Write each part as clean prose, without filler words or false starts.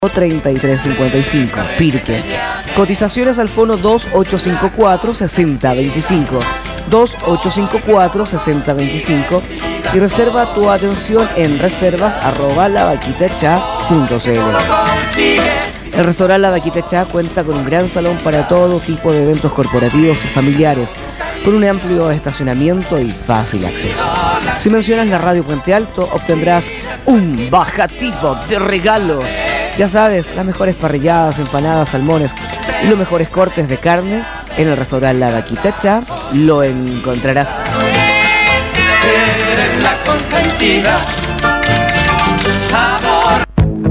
3355, Pirque. Cotizaciones al fono 2854-6025, 2854-6025 y reserva tu atención en reservas@lavaquitacha.cl. El restaurante La Vaquita Chá cuenta con un gran salón para todo tipo de eventos corporativos y familiares, con un amplio estacionamiento y fácil acceso. Si mencionas la radio Puente Alto, obtendrás un bajativo de regalo. Ya sabes, las mejores parrilladas, empanadas, salmones y los mejores cortes de carne en el restaurante La Vaquita Chá lo encontrarás. Eres la consentida. Amor.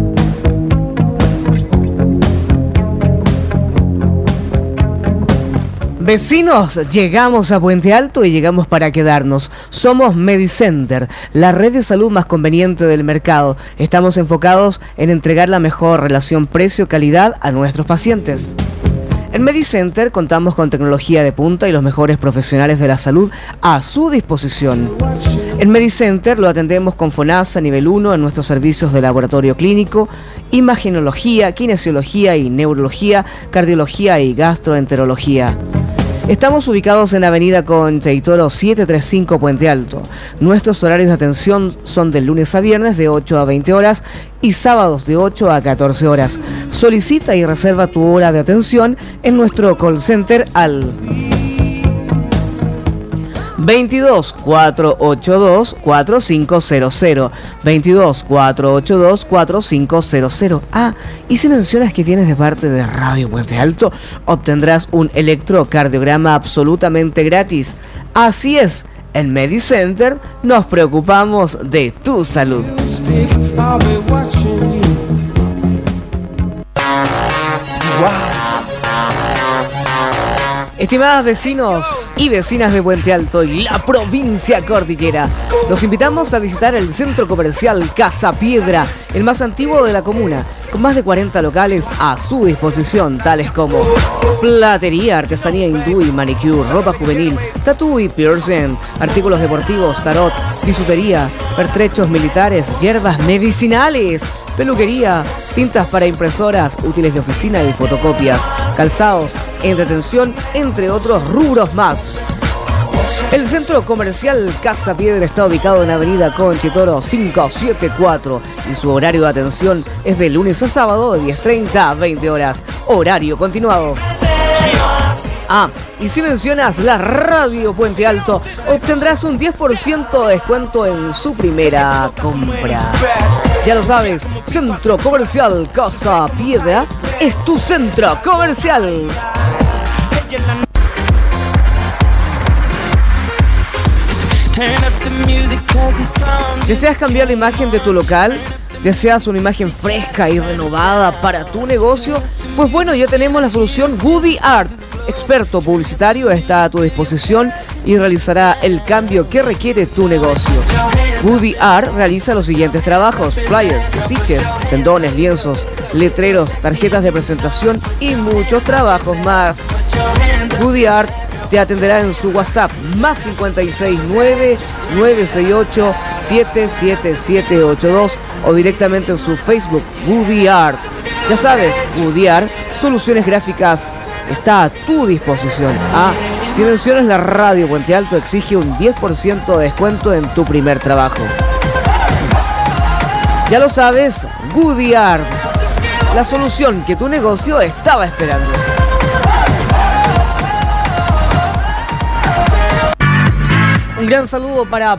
Vecinos, llegamos a Puente Alto y llegamos para quedarnos. Somos Medicenter, la red de salud más conveniente del mercado. Estamos enfocados en entregar la mejor relación precio-calidad a nuestros pacientes. En Medicenter contamos con tecnología de punta y los mejores profesionales de la salud a su disposición. En Medicenter lo atendemos con FONASA nivel 1 en nuestros servicios de laboratorio clínico, imagenología, kinesiología y neurología, cardiología y gastroenterología. Estamos ubicados en Avenida Concha y Toro 735 Puente Alto. Nuestros horarios de atención son de lunes a viernes de 8 a 20 horas y sábados de 8 a 14 horas. Solicita y reserva tu hora de atención en nuestro call center al 22 482 4500, 22 482 4500. Ah, y si mencionas que vienes de parte de Radio Puente Alto, obtendrás un electrocardiograma absolutamente gratis. Así es, en Medicenter nos preocupamos de tu salud. Estimadas vecinos y vecinas de Puente Alto y la provincia cordillera, los invitamos a visitar el centro comercial Casa Piedra, el más antiguo de la comuna, con más de 40 locales a su disposición, tales como platería, artesanía hindú y manicure, ropa juvenil, tatú y piercing, artículos deportivos, tarot, bisutería, pertrechos militares, hierbas medicinales, peluquería, tintas para impresoras, útiles de oficina y fotocopias, calzados, entretención, entre otros rubros más. El centro comercial Casa Piedra está ubicado en Avenida Concha y Toro 574 y su horario de atención es de lunes a sábado de 10:30 a 20 horas, horario continuado. Ah, y si mencionas la radio Puente Alto, obtendrás un 10% de descuento en su primera compra. Ya lo sabes, Centro Comercial Casa Piedra es tu centro comercial. ¿Deseas cambiar la imagen de tu local? ¿Deseas una imagen fresca y renovada para tu negocio? Pues bueno, ya tenemos la solución Woody Art. Experto publicitario está a tu disposición y realizará el cambio que requiere tu negocio. Woody Art realiza los siguientes trabajos: flyers, afiches, tendones, lienzos, letreros, tarjetas de presentación y muchos trabajos más. Woody Art te atenderá en su WhatsApp más 569-968-77782 o directamente en su Facebook Woody Art. Ya sabes, Woody Art, soluciones gráficas, está a tu disposición. Ah, si mencionas la radio Puente Alto, exige un 10% de descuento en tu primer trabajo. Ya lo sabes, Woody Art, la solución que tu negocio estaba esperando. Un gran saludo para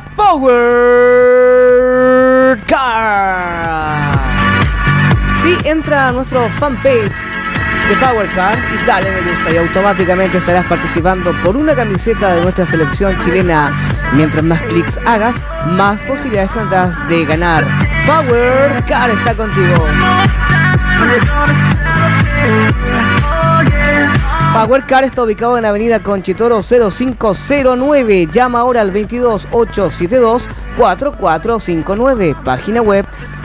Power Car. Sí, entra a nuestro fanpage de Power Car y dale me gusta y automáticamente estarás participando por una camiseta de nuestra selección chilena. Mientras más clics hagas, más posibilidades tendrás de ganar. Power Car está contigo. Power Car está ubicado en Avenida Concha y Toro 0509. Llama ahora al 22 872 4459. Página web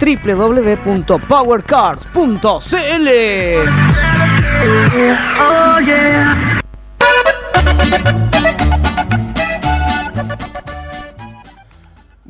www.powercars.cl.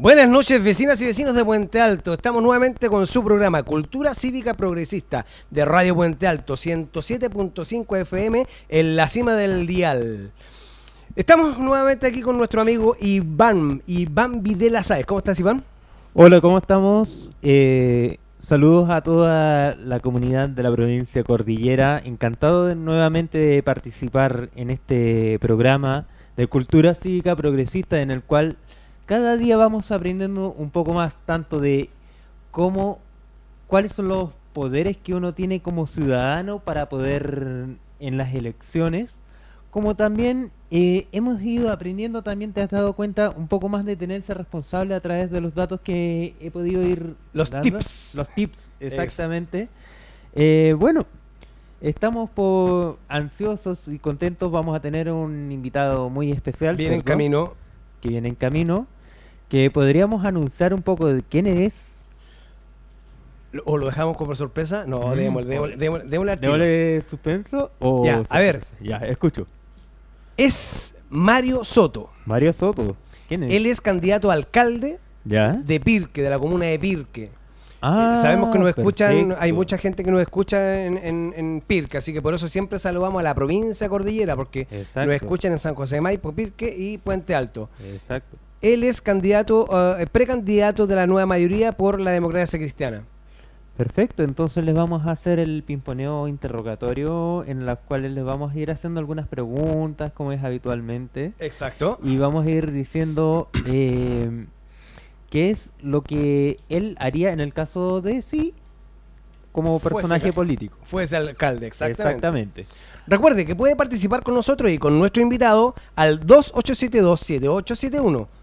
Buenas noches, vecinas y vecinos de Puente Alto. Estamos nuevamente con su programa Cultura Cívica Progresista de Radio Puente Alto, 107.5 FM en la cima del dial. Estamos nuevamente aquí con nuestro amigo Iván Videla Sáez. ¿Cómo estás, Iván? Hola, ¿cómo estamos? Saludos a toda la comunidad de la provincia Cordillera. Encantado nuevamente de participar en este programa de Cultura Cívica Progresista, en el cual cada día vamos aprendiendo un poco más, tanto de cuáles son los poderes que uno tiene como ciudadano para poder en las elecciones, como también hemos ido aprendiendo, también te has dado cuenta, un poco más de tenencia responsable a través de los datos que he podido ir dando. Los tips, exactamente. Bueno, estamos ansiosos y contentos. Vamos a tener un invitado muy especial. Viene en camino. Que viene en camino. Que podríamos anunciar un poco de quién es. ¿O lo dejamos como sorpresa? No, démosle al tiro. ¿Démosle suspenso? O ya, sorpresa? A ver. Ya, escucho. Es Mario Soto. Mario Soto. ¿Quién es? Él es candidato a alcalde ¿Ya? de Pirque, de la comuna de Pirque. Ah, sabemos que nos escuchan, perfecto. hay mucha gente que nos escucha en Pirque, así que por eso siempre saludamos a la provincia Cordillera, porque Exacto. nos escuchan en San José de Maipo, Pirque y Puente Alto. Exacto. Él es candidato, precandidato de la nueva mayoría por la democracia cristiana. Perfecto, entonces les vamos a hacer el pimponeo interrogatorio, en las cuales les vamos a ir haciendo algunas preguntas, como es habitualmente. Exacto. Y vamos a ir diciendo qué es lo que él haría en el caso de sí como personaje político. Fuese alcalde, exactamente. Exactamente. Recuerde que puede participar con nosotros y con nuestro invitado al 2872-7871.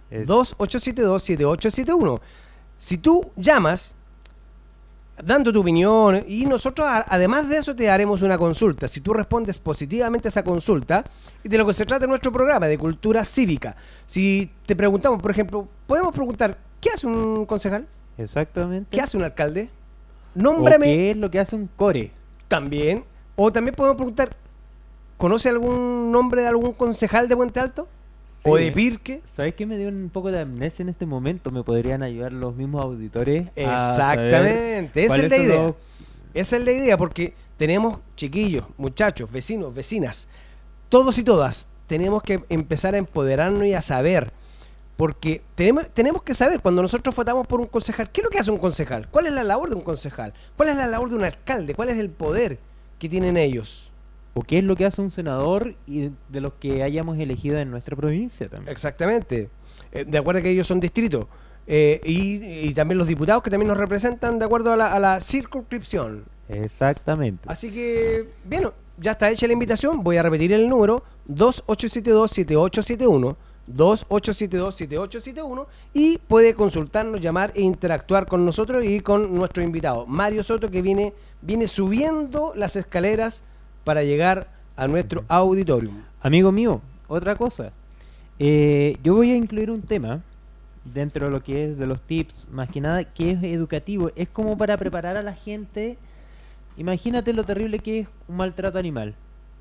2872-7871. Si tú llamas dando tu opinión, y nosotros además de eso te haremos una consulta. Si tú respondes positivamente a esa consulta, y de lo que se trata nuestro programa de cultura cívica, si te preguntamos, por ejemplo, podemos preguntar, ¿qué hace un concejal? Exactamente. ¿Qué hace un alcalde? ¿O Nómbrame. qué es lo que hace un core? También. O también podemos preguntar, ¿conoce algún nombre de algún concejal de Puente Alto? Sí. ¿O de Pirque? ¿Sabes qué? Me dio un poco de amnesia en este momento. ¿Me podrían ayudar los mismos auditores? Exactamente, esa es la ¿cuáles son idea. los- Esa es la idea, porque tenemos chiquillos, muchachos, vecinos, vecinas, todos y todas, tenemos que empezar a empoderarnos y a saber, porque tenemos que saber, cuando nosotros votamos por un concejal, ¿qué es lo que hace un concejal? ¿Cuál es la labor de un concejal? ¿Cuál es la labor de un alcalde? ¿Cuál es el poder que tienen ellos? ¿O qué es lo que hace un senador y de los que hayamos elegido en nuestra provincia también? Exactamente. De acuerdo a que ellos son distritos. Y también los diputados que también nos representan de acuerdo a la circunscripción. Exactamente. Así que, bien, ya está hecha la invitación. Voy a repetir el número: 2872-7871. 2872-7871. Y puede consultarnos, llamar e interactuar con nosotros y con nuestro invitado, Mario Soto, que viene subiendo las escaleras para llegar a nuestro auditorium. Amigo mío, otra cosa. Yo voy a incluir un tema dentro de lo que es de los tips, más que nada, que es educativo. Es como para preparar a la gente. Imagínate lo terrible que es un maltrato animal.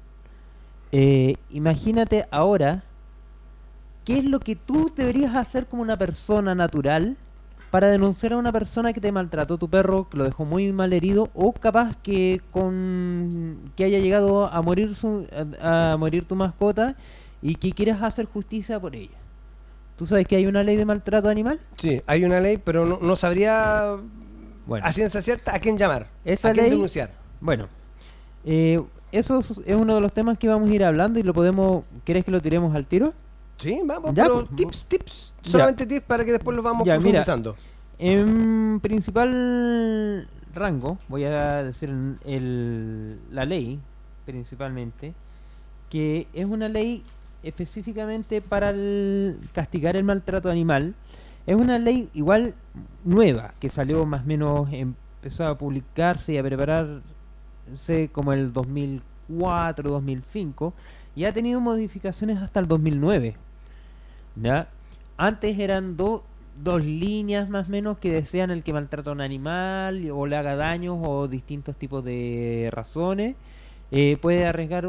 Imagínate ahora qué es lo que tú deberías hacer como una persona natural para denunciar a una persona que te maltrató tu perro, que lo dejó muy mal herido, o capaz que que haya llegado a morir a morir tu mascota y que quieras hacer justicia por ella. ¿Tú sabes que hay una ley de maltrato animal? Sí, hay una ley, pero no sabría Bueno, a ciencia cierta a quién llamar, esa a quién ley, denunciar. bueno, eso es uno de los temas que vamos a ir hablando y lo podemos. ¿Querés que lo tiremos al tiro? Sí, vamos, Ya, pero pues, tips, ya. solamente tips para que después los vamos Ya, mira. profundizando. En principal rango, voy a decir la ley, principalmente, que es una ley específicamente para castigar el maltrato animal. Es una ley igual nueva, que salió más o menos, empezó a publicarse y a prepararse como el 2004, 2005, y ha tenido modificaciones hasta el 2009. ¿Ya? Antes eran dos líneas más o menos que decían el que maltrata a un animal o le haga daños o distintos tipos de razones puede arriesgar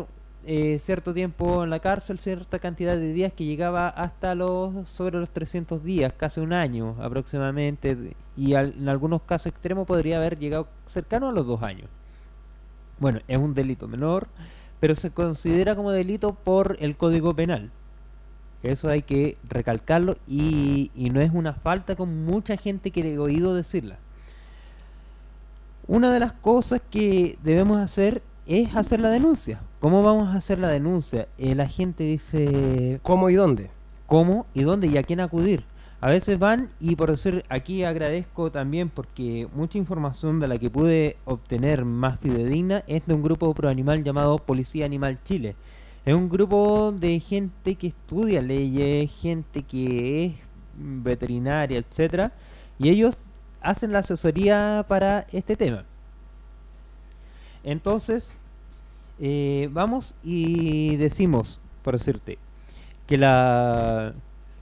cierto tiempo en la cárcel, cierta cantidad de días que llegaba hasta sobre los 300 días, casi un año aproximadamente, y en algunos casos extremos podría haber llegado cercano a los 2 años. Bueno, es un delito menor, pero se considera como delito por el Código Penal. Eso hay que recalcarlo, y no es una falta como mucha gente que he oído decirla. Una de las cosas que debemos hacer es hacer la denuncia. ¿Cómo vamos a hacer la denuncia? La gente dice... ¿Cómo y dónde? ¿Cómo y dónde y a quién acudir? A veces van, y por decir, aquí agradezco también porque mucha información de la que pude obtener más fidedigna es de un grupo pro animal llamado Policía Animal Chile. Es un grupo de gente que estudia leyes, gente que es veterinaria, etcétera, y ellos hacen la asesoría para este tema. Entonces, vamos y decimos, por decirte, que la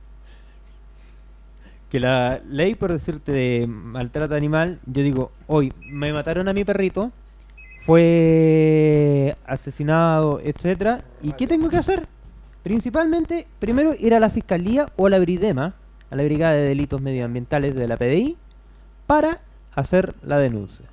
ley, por decirte, de maltrato animal, yo digo, hoy me mataron a mi perrito, fue asesinado, etcétera, ¿y qué tengo que hacer? Principalmente, primero ir a la Fiscalía o a la Bridema, a la Brigada de Delitos Medioambientales de la PDI, para hacer la denuncia.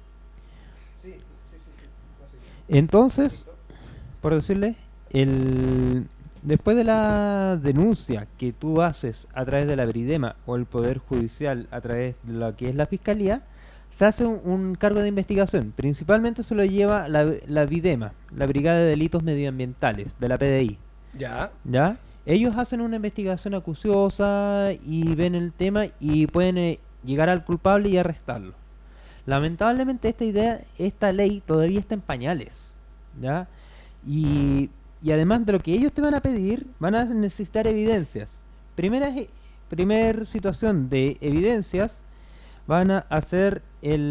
Entonces, por decirle, después de la denuncia que tú haces a través de la Bridema o el Poder Judicial a través de lo que es la Fiscalía, se hace un cargo de investigación. Principalmente se lo lleva la Bridema, la Brigada de Delitos Medioambientales de la PDI. ¿Ya? Ellos hacen una investigación acuciosa y ven el tema y pueden llegar al culpable y arrestarlo. Lamentablemente esta ley todavía está en pañales, ¿ya? Y además de lo que ellos te van a pedir, van a necesitar evidencias. Primer situación de evidencias, van a hacer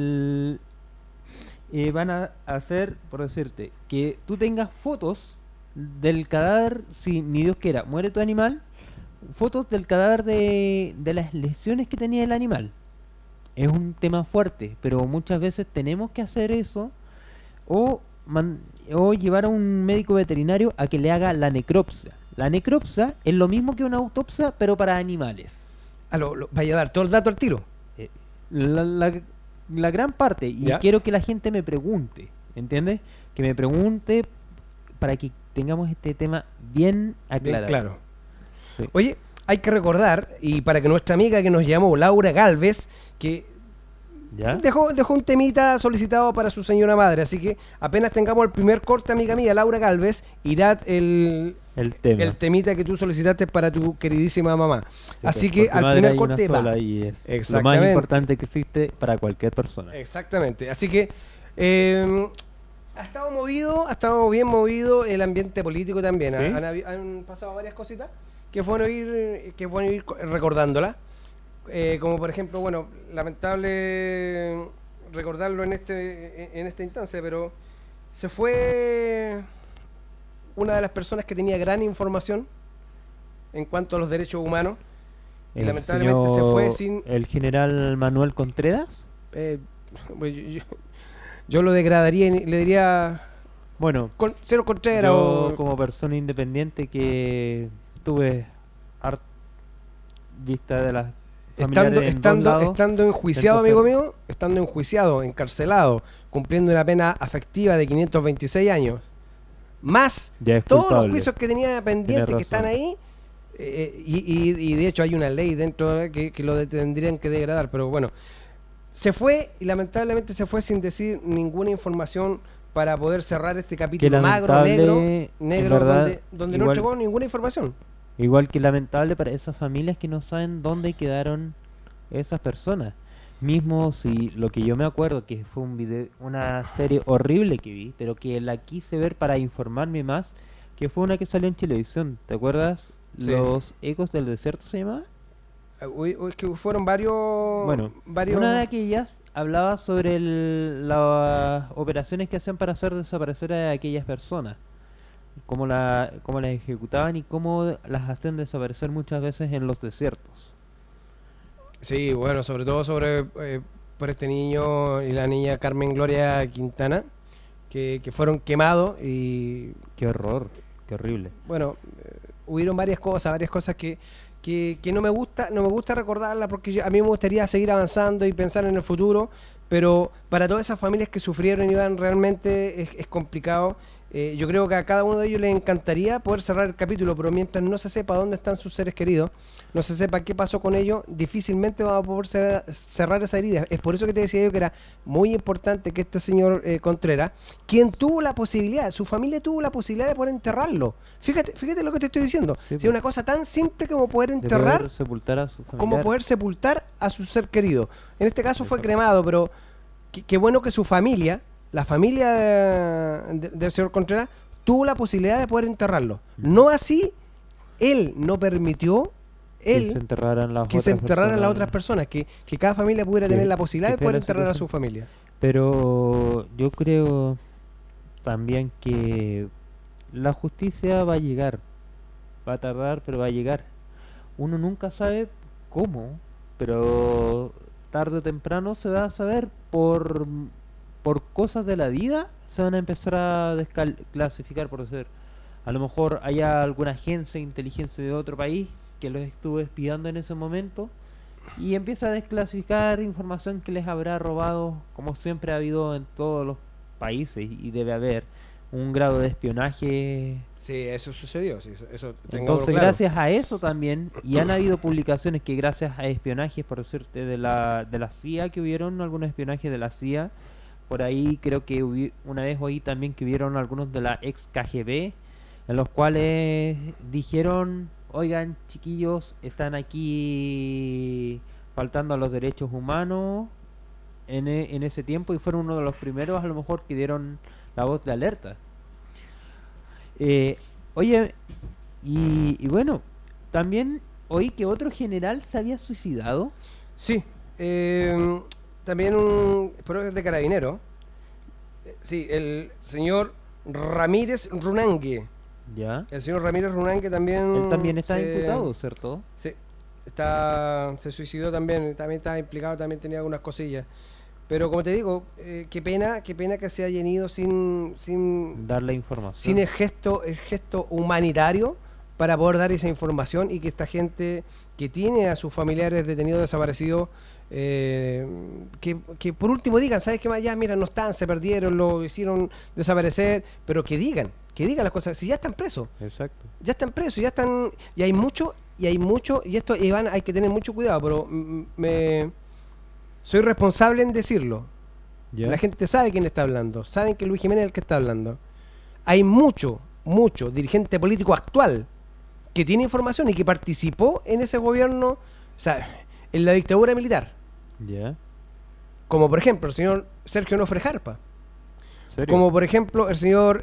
por decirte, que tú tengas fotos del cadáver, si ni Dios quiera, muere tu animal, fotos del cadáver de las lesiones que tenía el animal. Es un tema fuerte, pero muchas veces tenemos que hacer eso o llevar a un médico veterinario a que le haga la necropsia. La necropsia es lo mismo que una autopsia, pero para animales. Vaya a dar todo el dato al tiro. La gran parte, y ¿Ya? quiero que la gente me pregunte, ¿entiendes? Que me pregunte para que tengamos este tema bien aclarado. Bien claro. Sí. Oye, hay que recordar, y para que nuestra amiga que nos llamó, Laura Galvez, que ¿Ya? dejó un temita solicitado para su señora madre, así que apenas tengamos el primer corte, amiga mía, Laura Galvez, irá el temita que tú solicitaste para tu queridísima mamá. Sí, así porque que al madre primer hay corte una va. sola y es lo Exactamente. más importante que existe para cualquier persona. Exactamente, así que ha estado bien movido el ambiente político también. ¿Sí? Han pasado varias cositas que es bueno ir recordándolas. Como por ejemplo, bueno, lamentable recordarlo en esta instancia, pero se fue una de las personas que tenía gran información en cuanto a los derechos humanos y lamentablemente se fue sin... ¿El general Manuel Contreras? Pues yo lo degradaría y le diría... Bueno, Cero Contreras yo o... como persona independiente que tuve vista de las familiares Estando enjuiciado, entonces, amigo mío, estando enjuiciado, encarcelado, cumpliendo una pena afectiva de 526 años, más ya es todos los culpable. juicios que tenía pendientes que están ahí, y de hecho hay una ley dentro que lo tendrían que degradar, pero bueno, se fue y lamentablemente se fue sin decir ninguna información para poder cerrar este capítulo magro, negro, verdad, donde no entregó ninguna información. Igual que lamentable para esas familias que no saben dónde quedaron esas personas. Mismo si lo que yo me acuerdo que fue una serie horrible que vi, pero que la quise ver para informarme más, que fue una que salió en Chilevisión. ¿Te acuerdas? Sí. Los Ecos del Desierto se llamaba. Es que fueron varios... Bueno, una de aquellas hablaba sobre las operaciones que hacían para hacer desaparecer a aquellas personas. Cómo las ejecutaban y cómo las hacen desaparecer muchas veces en los desiertos. Sí, bueno, sobre todo por este niño y la niña Carmen Gloria Quintana, que fueron quemados y... ¡Qué horror! Qué horrible. Bueno, hubieron varias cosas que no me gusta recordarlas porque a mí me gustaría seguir avanzando y pensar en el futuro, pero para todas esas familias que sufrieron, Iván, realmente es complicado. Yo creo que a cada uno de ellos les encantaría poder cerrar el capítulo, pero mientras no se sepa dónde están sus seres queridos, no se sepa qué pasó con ellos, difícilmente vamos a poder cerrar esa herida. Es por eso que te decía yo que era muy importante que este señor Contreras, quien tuvo la posibilidad, su familia tuvo la posibilidad de poder enterrarlo. Fíjate lo que te estoy diciendo. Sí, Si es pues. una cosa tan simple como poder De enterrar, poder sepultar a su como familiar. poder sepultar a su ser querido. En este caso fue cremado, pero qué bueno que su familia, la familia del señor Contreras, tuvo la posibilidad de poder enterrarlo. No así, él no permitió que se enterraran las que se otras enterraran las personas. otras personas, que cada familia pudiera Que- tener la posibilidad que de poder fea la enterrar a su situación. familia. Pero yo creo también que la justicia va a llegar. Va a tardar, pero va a llegar. Uno nunca sabe cómo, pero tarde o temprano se va a saber por cosas de la vida, se van a empezar a desclasificar, por decir. A lo mejor haya alguna agencia de inteligencia de otro país que los estuvo espiando en ese momento y empieza a desclasificar información que les habrá robado, como siempre ha habido en todos los países y debe haber un grado de espionaje. Sí, eso sucedió. Sí, eso Entonces, gracias a eso también, y han habido publicaciones que gracias a espionajes, por decirte, de la CIA, que hubieron algunos espionajes de la CIA, por ahí creo que una vez oí también que hubieron algunos de la ex KGB, en los cuales dijeron, oigan chiquillos, están aquí faltando a los derechos humanos en ese tiempo, y fueron uno de los primeros a lo mejor que dieron la voz de alerta. Oye, y bueno, también oí que otro general se había suicidado. Sí, también pero es de carabinero. Sí, el señor Ramírez Runangue. Ya. El señor Ramírez Runangue también... Él también está se- imputado, ¿cierto? Sí, se suicidó también estaba implicado, también tenía algunas cosillas. Pero como te digo, qué pena que se haya ido sin Dar la información. sin el gesto humanitario para poder dar esa información y que esta gente que tiene a sus familiares detenidos desaparecidos, que por último digan, ¿sabes qué más? Ya, mira, no están, se perdieron, lo hicieron desaparecer, pero que digan las cosas, si ya están presos, Exacto. y hay mucho, y esto, Iván, hay que tener mucho cuidado, pero soy responsable en decirlo. ¿Ya? La gente sabe quién está hablando, saben que Luis Jiménez es el que está hablando. Hay mucho dirigente político actual que tiene información y que participó en ese gobierno, o sea, en la dictadura militar, ¿Ya? como por ejemplo el señor Sergio Nofre Jarpa, ¿Serio? como por ejemplo el señor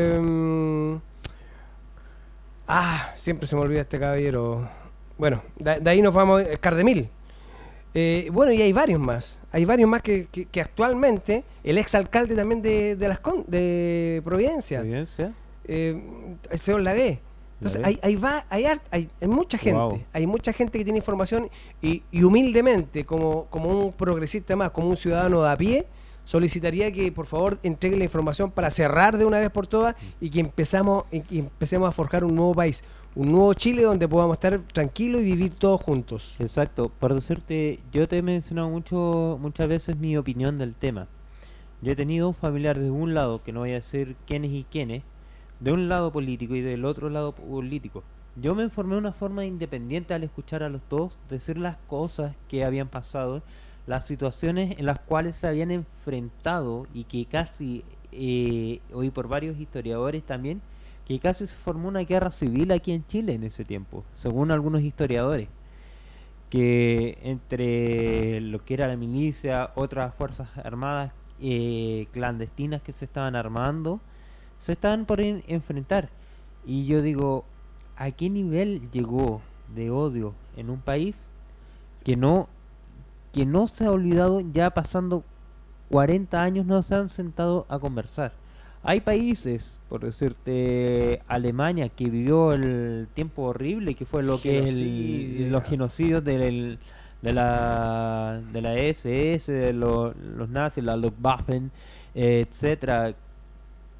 siempre se me olvida este caballero, bueno, de ahí nos vamos, Cardemil. Bueno, y hay varios más que actualmente, el exalcalde también de Providencia, ¿Evidencia? el señor Lavé. Entonces Lavé. hay mucha gente, Wow. hay mucha gente que tiene información y humildemente, como un progresista más, como un ciudadano de a pie, solicitaría que por favor entreguen la información para cerrar de una vez por todas y que empecemos a forjar un nuevo país, un nuevo Chile donde podamos estar tranquilos y vivir todos juntos. Exacto. Por decirte, yo te he mencionado muchas veces mi opinión del tema. Yo he tenido un familiar de un lado, que no voy a decir quiénes y quiénes, de un lado político y del otro lado político. Yo me informé de una forma independiente al escuchar a los dos decir las cosas que habían pasado, las situaciones en las cuales se habían enfrentado y que casi, oí por varios historiadores también, que casi se formó una guerra civil aquí en Chile en ese tiempo, según algunos historiadores, que entre lo que era la milicia, otras fuerzas armadas clandestinas que se estaban armando, se estaban por enfrentar. Y yo digo, ¿a qué nivel llegó de odio en un país que no se ha olvidado, ya pasando 40 años no se han sentado a conversar? Hay países, por decirte, Alemania, que vivió el tiempo horrible que fue lo que es los genocidios de la SS, de los nazis, la Luftwaffe, etcétera,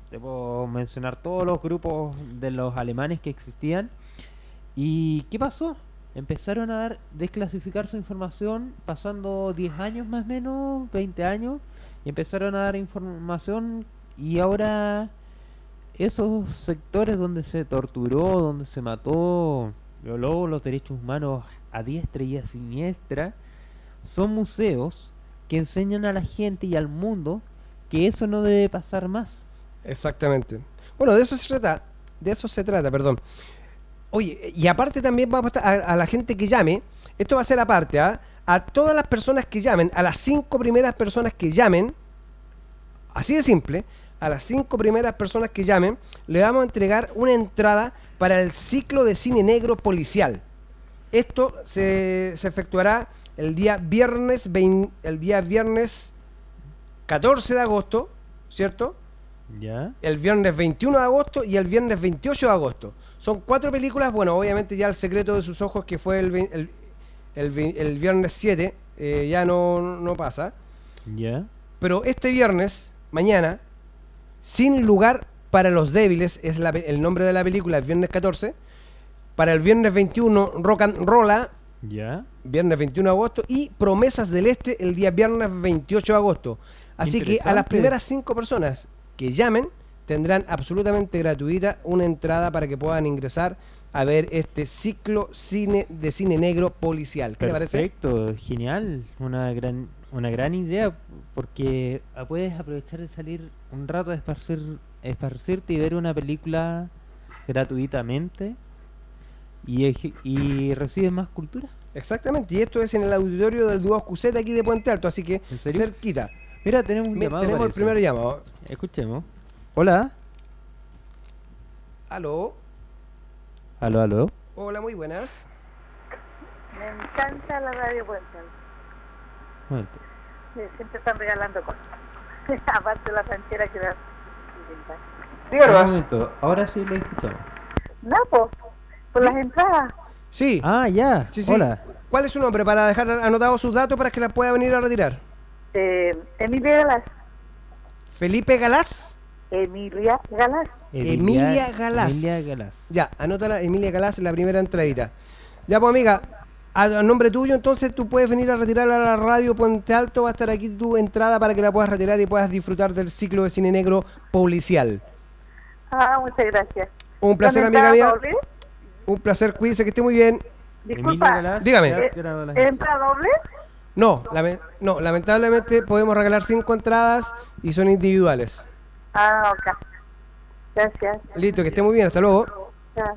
te puedo mencionar todos los grupos de los alemanes que existían. ¿Y qué pasó? Empezaron a desclasificar su información pasando 10 años más o menos, 20 años, y empezaron a dar información, y ahora esos sectores donde se torturó, donde se mató, luego los derechos humanos a diestra y a siniestra, son museos que enseñan a la gente y al mundo que eso no debe pasar más. Exactamente. Bueno, de eso se trata, perdón. Oye, y aparte también vamos a la gente que llame, esto va a ser aparte, ¿ah? A todas las personas que llamen, a las 5 primeras personas que llamen, así de simple, a las 5 primeras personas que llamen, le vamos a entregar una entrada para el ciclo de cine negro policial. Esto se efectuará el día viernes 14 de agosto, ¿cierto? ¿Ya? El viernes 21 de agosto y el viernes 28 de agosto. Son 4 películas, bueno, obviamente ya El secreto de sus ojos, que fue el viernes 7, ya no pasa. ¿Ya? Pero este viernes, mañana, Sin lugar para los débiles, es el nombre de la película, el viernes 14. Para el viernes 21, Rock and Rolla, ¿Ya? viernes 21 de agosto. Y Promesas del Este, el día viernes 28 de agosto. Así que a las Interesante. primeras 5 personas que llamen, tendrán absolutamente gratuita una entrada para que puedan ingresar a ver este ciclo de cine negro policial. ¿Qué le parece? Perfecto, genial, una gran idea, porque puedes aprovechar de salir un rato a esparcirte y ver una película gratuitamente y recibes más cultura. Exactamente, y esto es en el auditorio del Duoc QZ aquí de Puente Alto, así que ¿En serio? cerquita. Mira, tenemos un llamado. Tenemos el parece. primer llamado. Escuchemos. Hola. Aló, Aló. hola, muy buenas. Me encanta la radio Puente. Un momento. Siempre están regalando cosas. Aparte de la ranchera que da. Díganos Un más. momento, ahora sí lo escuchamos. No, pues, por las entradas. Sí, Ah, ya. sí, sí. Hola. ¿Cuál es su nombre para dejar anotados sus datos para que la pueda venir a retirar? Emilia Galás. Felipe Galás. Emilia Galás. Emilia Galás. Emilia Galás. Ya, anótala, Emilia Galás, en la primera entradita. Ya, pues, amiga, a nombre tuyo, entonces tú puedes venir a retirar a la radio Puente Alto. Va a estar aquí tu entrada para que la puedas retirar y puedas disfrutar del ciclo de cine negro policial. Ah, muchas gracias. Un placer, ¿Dónde amiga está mía. doble? Un placer, cuídese, que esté muy bien. Emilia Disculpa, Galás, dígame. ya has grabado la- ¿entra doble? No, lamentablemente podemos regalar 5 entradas y son individuales. Ah, ok. Gracias. Listo, que esté muy bien, hasta luego. Ya.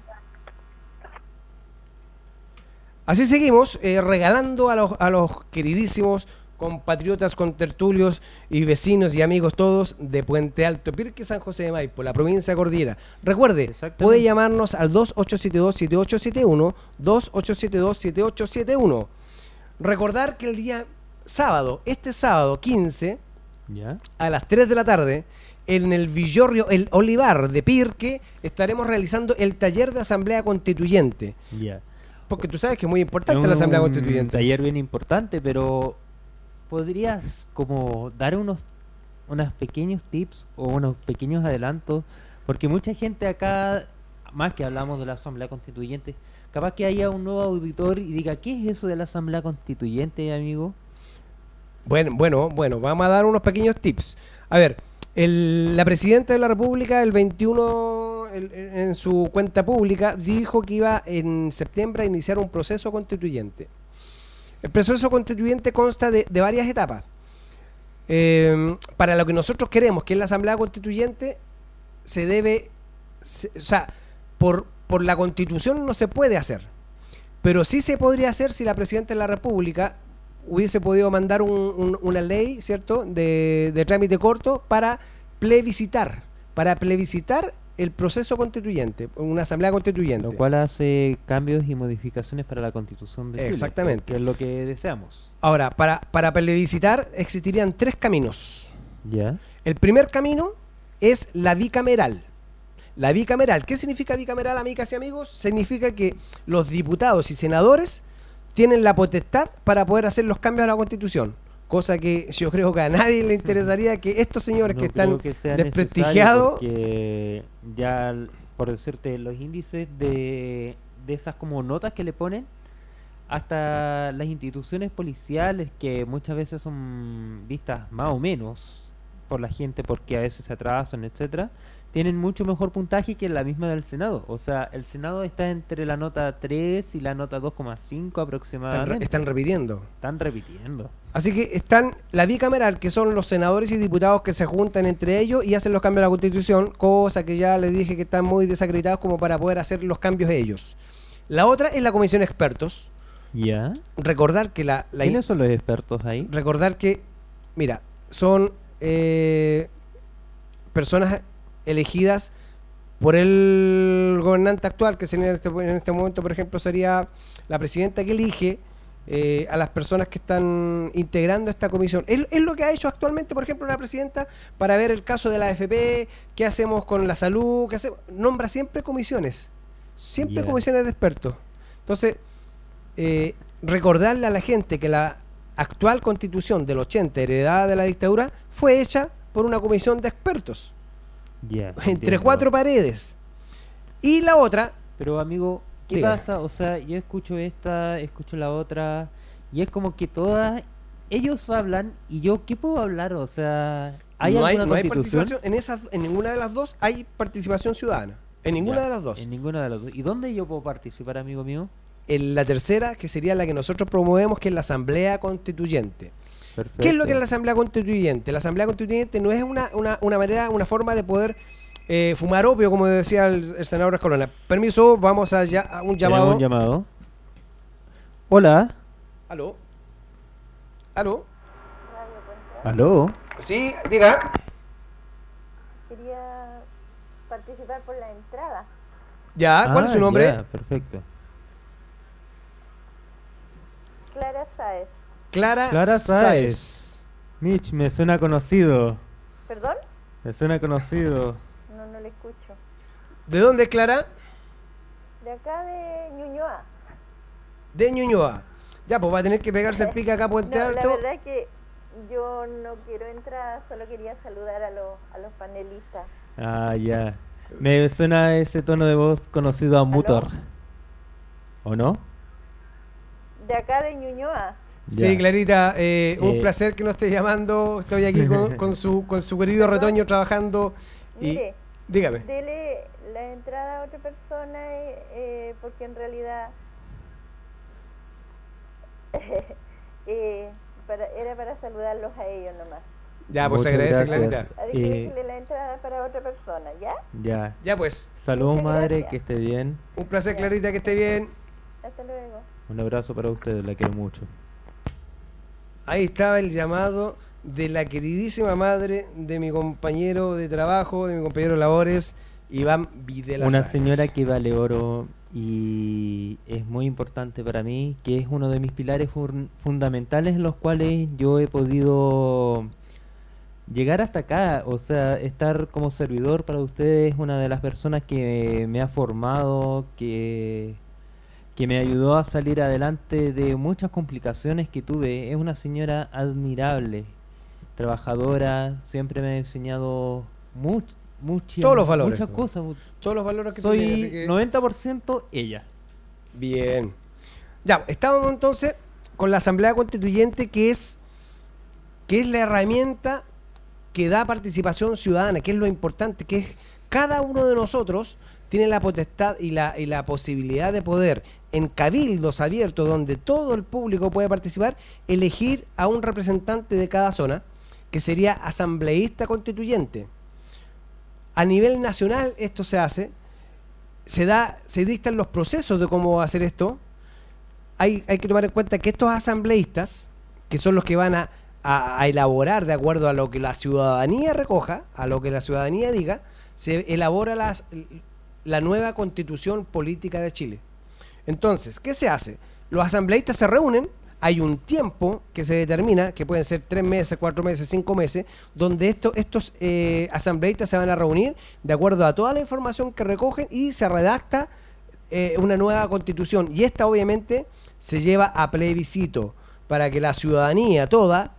Así seguimos regalando a los queridísimos compatriotas, contertulios y vecinos y amigos todos de Puente Alto, Pirque, San José de Maipo, la provincia cordillera. Recuerde, Exactamente. puede llamarnos al 2872-7871, 2872-7871. Recordar que el día sábado, este sábado 15, ¿Ya? a las 3 de la tarde, en el Villorrio, el Olivar de Pirque, estaremos realizando el taller de Asamblea Constituyente. Ya. Porque tú sabes que es muy importante la Asamblea Un Constituyente. taller bien importante, pero ¿podrías como dar unos pequeños tips o unos pequeños adelantos? Porque mucha gente acá, más que hablamos de la Asamblea Constituyente, capaz que haya un nuevo auditor y diga, ¿qué es eso de la Asamblea Constituyente, amigo? Bueno, vamos a dar unos pequeños tips. A ver, la presidenta de la República, el 21, en su cuenta pública, dijo que iba en septiembre a iniciar un proceso constituyente. El proceso constituyente consta de varias etapas. Para lo que nosotros queremos, que es la Asamblea Constituyente, o sea, por la Constitución no se puede hacer. Pero sí se podría hacer si la presidenta de la República hubiese podido mandar una ley, ¿cierto?, de trámite corto para plebiscitar el proceso constituyente, una asamblea constituyente. Lo cual hace cambios y modificaciones para la Constitución de Chile. Exactamente. Que es lo que deseamos. Ahora, para plebiscitar existirían 3 caminos. ¿Ya? El primer camino es la bicameral. La bicameral, ¿qué significa bicameral, amigas y amigos? Significa que los diputados y senadores tienen la potestad para poder hacer los cambios a la Constitución. cosa que yo creo que a nadie le interesaría que estos señores No que están creo que sea desprestigiados... necesario porque ya, por decirte, los índices de esas como notas que le ponen, hasta las instituciones policiales, que muchas veces son vistas más o menos por la gente porque a veces se atrasan, etcétera, tienen mucho mejor puntaje que la misma del Senado. O sea, el Senado está entre la nota 3 y la nota 2,5 aproximadamente. Están repitiendo. Están repitiendo. Así que están la bicameral, que son los senadores y diputados que se juntan entre ellos y hacen los cambios a la Constitución, cosa que ya les dije que están muy desacreditados como para poder hacer los cambios ellos. La otra es la comisión de expertos. ¿Ya? Recordar que ¿Quiénes son los expertos ahí? recordar que, mira, son personas elegidas por el gobernante actual, que sería en este momento, por ejemplo, sería la presidenta que elige a las personas que están integrando esta comisión. Es lo que ha hecho actualmente, por ejemplo, la presidenta para ver el caso de la AFP, qué hacemos con la salud, qué hacemos. Nombra siempre comisiones, siempre comisiones de expertos. Entonces, recordarle a la gente que la actual constitución del 80, heredada de la dictadura, fue hecha por una comisión de expertos. Entre Entiendo. 4 paredes. Y la otra... Pero amigo, ¿qué Diga. pasa? O sea, yo escucho esta, escucho la otra, y es como que todas, ellos hablan, y yo, ¿qué puedo hablar? O sea, ¿hay no alguna no hay constitución? participación, en ninguna de las dos hay participación ciudadana. En ninguna Ya, de las dos. En ninguna de las dos. ¿Y dónde yo puedo participar, amigo mío? En la tercera, que sería la que nosotros promovemos, que es la Asamblea Constituyente. Perfecto. ¿Qué es lo que es la Asamblea Constituyente? La Asamblea Constituyente no es una manera, una forma de poder fumar opio, como decía el senador Escalona. Permiso, vamos a un ¿Tenemos llamado. un llamado? Hola. ¿Aló? ¿Aló? ¿Aló? Sí, diga. Quería participar por la entrada. Ya, ¿cuál es su nombre? Ya, perfecto. Clara Sáez. Clara Sáez. Mitch, me suena conocido. ¿Perdón? Me suena conocido. No le escucho. ¿De dónde es Clara? De acá de Ñuñoa. De Ñuñoa. Ya, pues va a tener que pegarse el pique acá a Puente No, Alto. la verdad es que yo no quiero entrar, solo quería saludar a los panelistas. Ah, ya. Me suena ese tono de voz conocido a Mutor. ¿O no? De acá de Ñuñoa. Sí, Ya. Clarita, un placer que nos esté llamando. Estoy aquí con su querido retoño trabajando. Y Mire, dígame. dele la entrada a otra persona porque en realidad era para saludarlos a ellos nomás. Ya, pues se Muchas agradece, gracias. Clarita. Así que déjele la entrada para otra persona, ¿ya? Ya. Ya, pues, Saludos, Muchas madre, gracias. que esté bien. un placer, Clarita, que esté bien. Hasta luego. Un abrazo para ustedes, la quiero mucho. Ahí estaba el llamado de la queridísima madre de mi compañero de trabajo, de mi compañero de labores, Iván Videla Una Sáenz. señora que vale oro y es muy importante para mí, que es uno de mis pilares fundamentales en los cuales yo he podido llegar hasta acá. O sea, estar como servidor para ustedes, una de las personas que me ha formado, que me ayudó a salir adelante de muchas complicaciones que tuve. Es una señora admirable, trabajadora, siempre me ha enseñado Todos los valores, muchas pues. cosas. Todos los valores que tiene, así Soy que... 90% ella. Bien. Ya, estábamos entonces con la Asamblea Constituyente, que es la herramienta que da participación ciudadana, que es lo importante, que es cada uno de nosotros tiene la potestad y la posibilidad de poder, en cabildos abiertos donde todo el público puede participar, elegir a un representante de cada zona, que sería asambleísta constituyente. A nivel nacional esto se hace, se dictan los procesos de cómo hacer esto. Hay que tomar en cuenta que estos asambleístas, que son los que van a elaborar de acuerdo a lo que la ciudadanía recoja, a lo que la ciudadanía diga, se elabora la nueva constitución política de Chile. Entonces, ¿qué se hace? Los asambleístas se reúnen, hay un tiempo que se determina, que pueden ser 3 meses, 4 meses, 5 meses, donde estos asambleístas se van a reunir de acuerdo a toda la información que recogen y se redacta una nueva constitución. Y esta obviamente se lleva a plebiscito para que la ciudadanía toda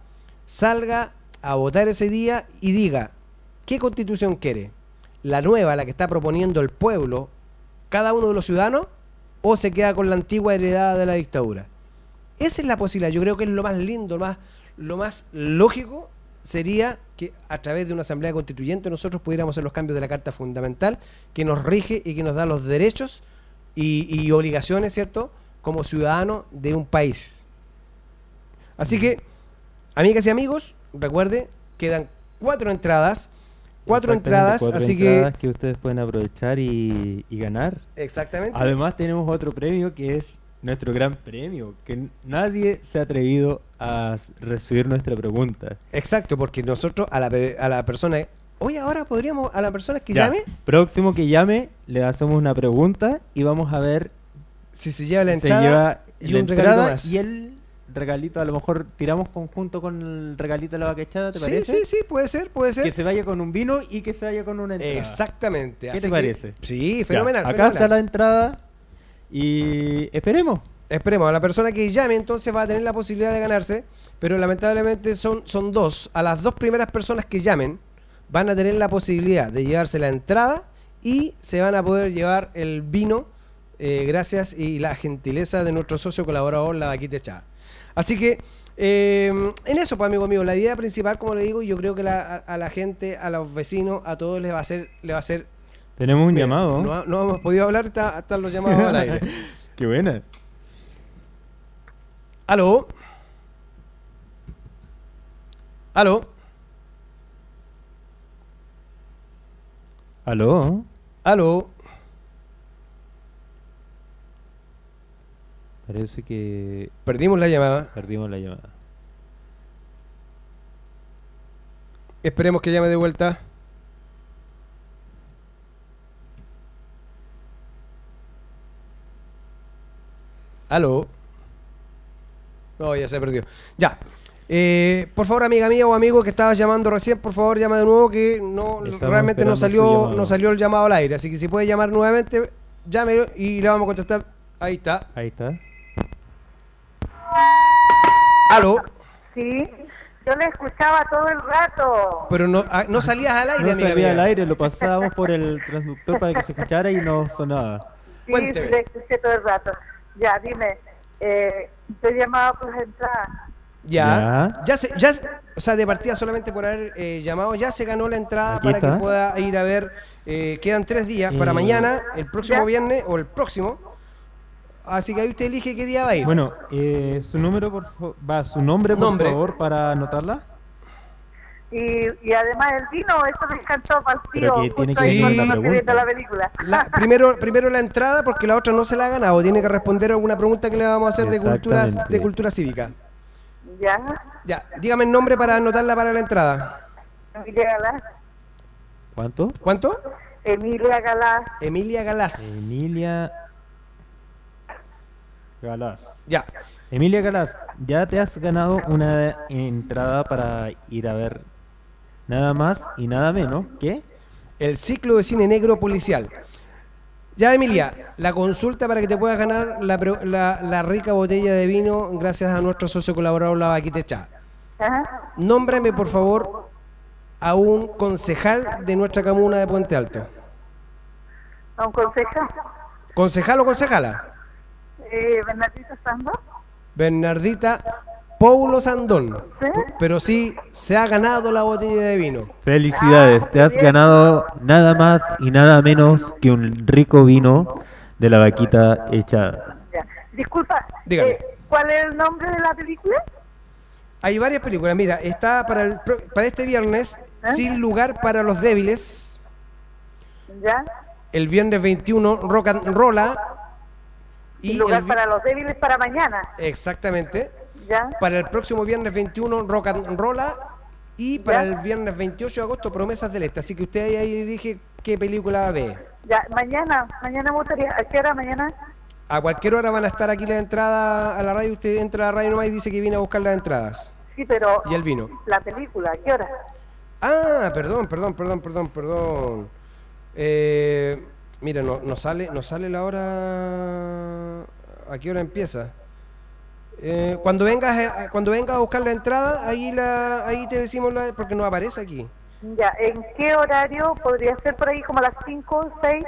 salga a votar ese día y diga qué constitución quiere, la nueva, la que está proponiendo el pueblo, cada uno de los ciudadanos, o se queda con la antigua heredada de la dictadura. Esa es la posibilidad. Yo creo que es lo más lindo, lo más lógico sería que a través de una asamblea constituyente nosotros pudiéramos hacer los cambios de la Carta Fundamental que nos rige y que nos da los derechos y obligaciones, ¿cierto?, como ciudadanos de un país. Así que, amigas y amigos, recuerde, quedan 4 entradas. 4 entradas, así que ustedes pueden aprovechar y ganar. Exactamente. Además tenemos otro premio que es nuestro gran premio, que nadie se ha atrevido a recibir nuestra pregunta. Exacto, porque nosotros a la persona... Oye, ahora podríamos, a la persona que Ya, llame, próximo que llame, le hacemos una pregunta y vamos a ver si se lleva la si se entrada lleva y la un regalito entrada más. y el regalito. A lo mejor tiramos conjunto con el regalito de la vaca echada, ¿te Sí, parece? sí, puede ser. Que se vaya con un vino y que se vaya con una entrada. Exactamente. ¿Qué así te que- parece? Sí, Ya, fenomenal. acá fenomenal. está la entrada y esperemos. Esperemos, a la persona que llame entonces va a tener la posibilidad de ganarse, pero lamentablemente son 2. A las 2 primeras personas que llamen van a tener la posibilidad de llevarse la entrada y se van a poder llevar el vino gracias y la gentileza de nuestro socio colaborador, la Vaquita Echada. Así que en eso, pues, amigo mío, la idea principal, como le digo, yo creo que a la gente, a los vecinos, a todos les va a ser... Tenemos un Mira, llamado. No hemos podido hablar hasta los llamados al aire. Qué buena. ¿Aló? ¿Aló? ¿Aló? ¿Aló? Parece que Perdimos la llamada. perdimos la llamada. Esperemos que llame de vuelta. ¿Aló? No, ya se perdió. Ya. Por favor, amiga mía o amigo que estabas llamando recién, por favor, llama de nuevo, que Estamos realmente no esperando su llamado. salió el llamado al aire. Así que si puede llamar nuevamente, llámelo y le vamos a contestar. Ahí está. Ahí está. ¿Aló? Sí, yo le escuchaba todo el rato. Pero no salías al aire, No amiga salía mía. al aire, lo pasábamos por el transductor para que se escuchara y no sonaba. Sí, Cuénteme. le escuché todo el rato. Ya, dime, yo llamaba por las entradas. O sea, de partida solamente por haber llamado, ya se ganó la entrada Aquí para está. que pueda ir a ver. Quedan 3 días para mañana, el próximo ¿Ya? viernes o el próximo. Así que ahí usted elige qué día va a ir. Bueno, su número, su nombre, por Nombre. favor, para anotarla. Y además el vino, eso me encantó para el Pero tío. que tiene justo que ahí ir con cuando la estoy viendo pregunta. la película. Primero la entrada, porque la otra no se la ha ganado. Tiene que responder a alguna pregunta que le vamos a hacer Exactamente. de cultura cívica. Ya, Ya, dígame el nombre para anotarla para la entrada. Emilia Galás. ¿Cuánto? ¿Cuánto? Emilia Galás. Emilia Galás. Emilia Galás. Ya. Emilia Galás, ya te has ganado una entrada para ir a ver nada más y nada menos que... El ciclo de cine negro policial. Ya, Emilia, la consulta para que te puedas ganar la rica botella de vino gracias a nuestro socio colaborador, la Vaquita Echada. Ajá. Nómbrame, por favor, a un concejal de nuestra comuna de Puente Alto. ¿A un concejal? ¿Concejal o concejala? Bernardita Sando. Bernardita Paulo Sandón. ¿Sí? Pero sí, se ha ganado la botella de vino. Felicidades, te has ganado nada más y nada menos que un rico vino de la Vaquita Echada. Ya. Disculpa, Dígame. ¿cuál es el nombre de la película? Hay varias películas. Mira, está para este viernes, Sin lugar para los débiles. Ya. El viernes 21, Rock and Rolla. Y lugar para los débiles para mañana. Exactamente. Ya. Para el próximo viernes 21, Rock and Rolla. Y para Ya. el viernes 28 de agosto, Promesas del Este. Así que usted ahí elige qué película ve. Ya, mañana me gustaría, ¿a qué hora mañana? A cualquier hora van a estar aquí las entradas a la radio. Usted entra a la radio nomás y dice que viene a buscar las entradas. Sí, pero Y el vino. la película, ¿a qué hora? Ah, perdón. Mira, no sale la hora. ¿A qué hora empieza? Cuando vengas a buscar la entrada, ahí te decimos, porque no aparece aquí. Ya, ¿en qué horario podría ser por ahí como a las 5 o 6?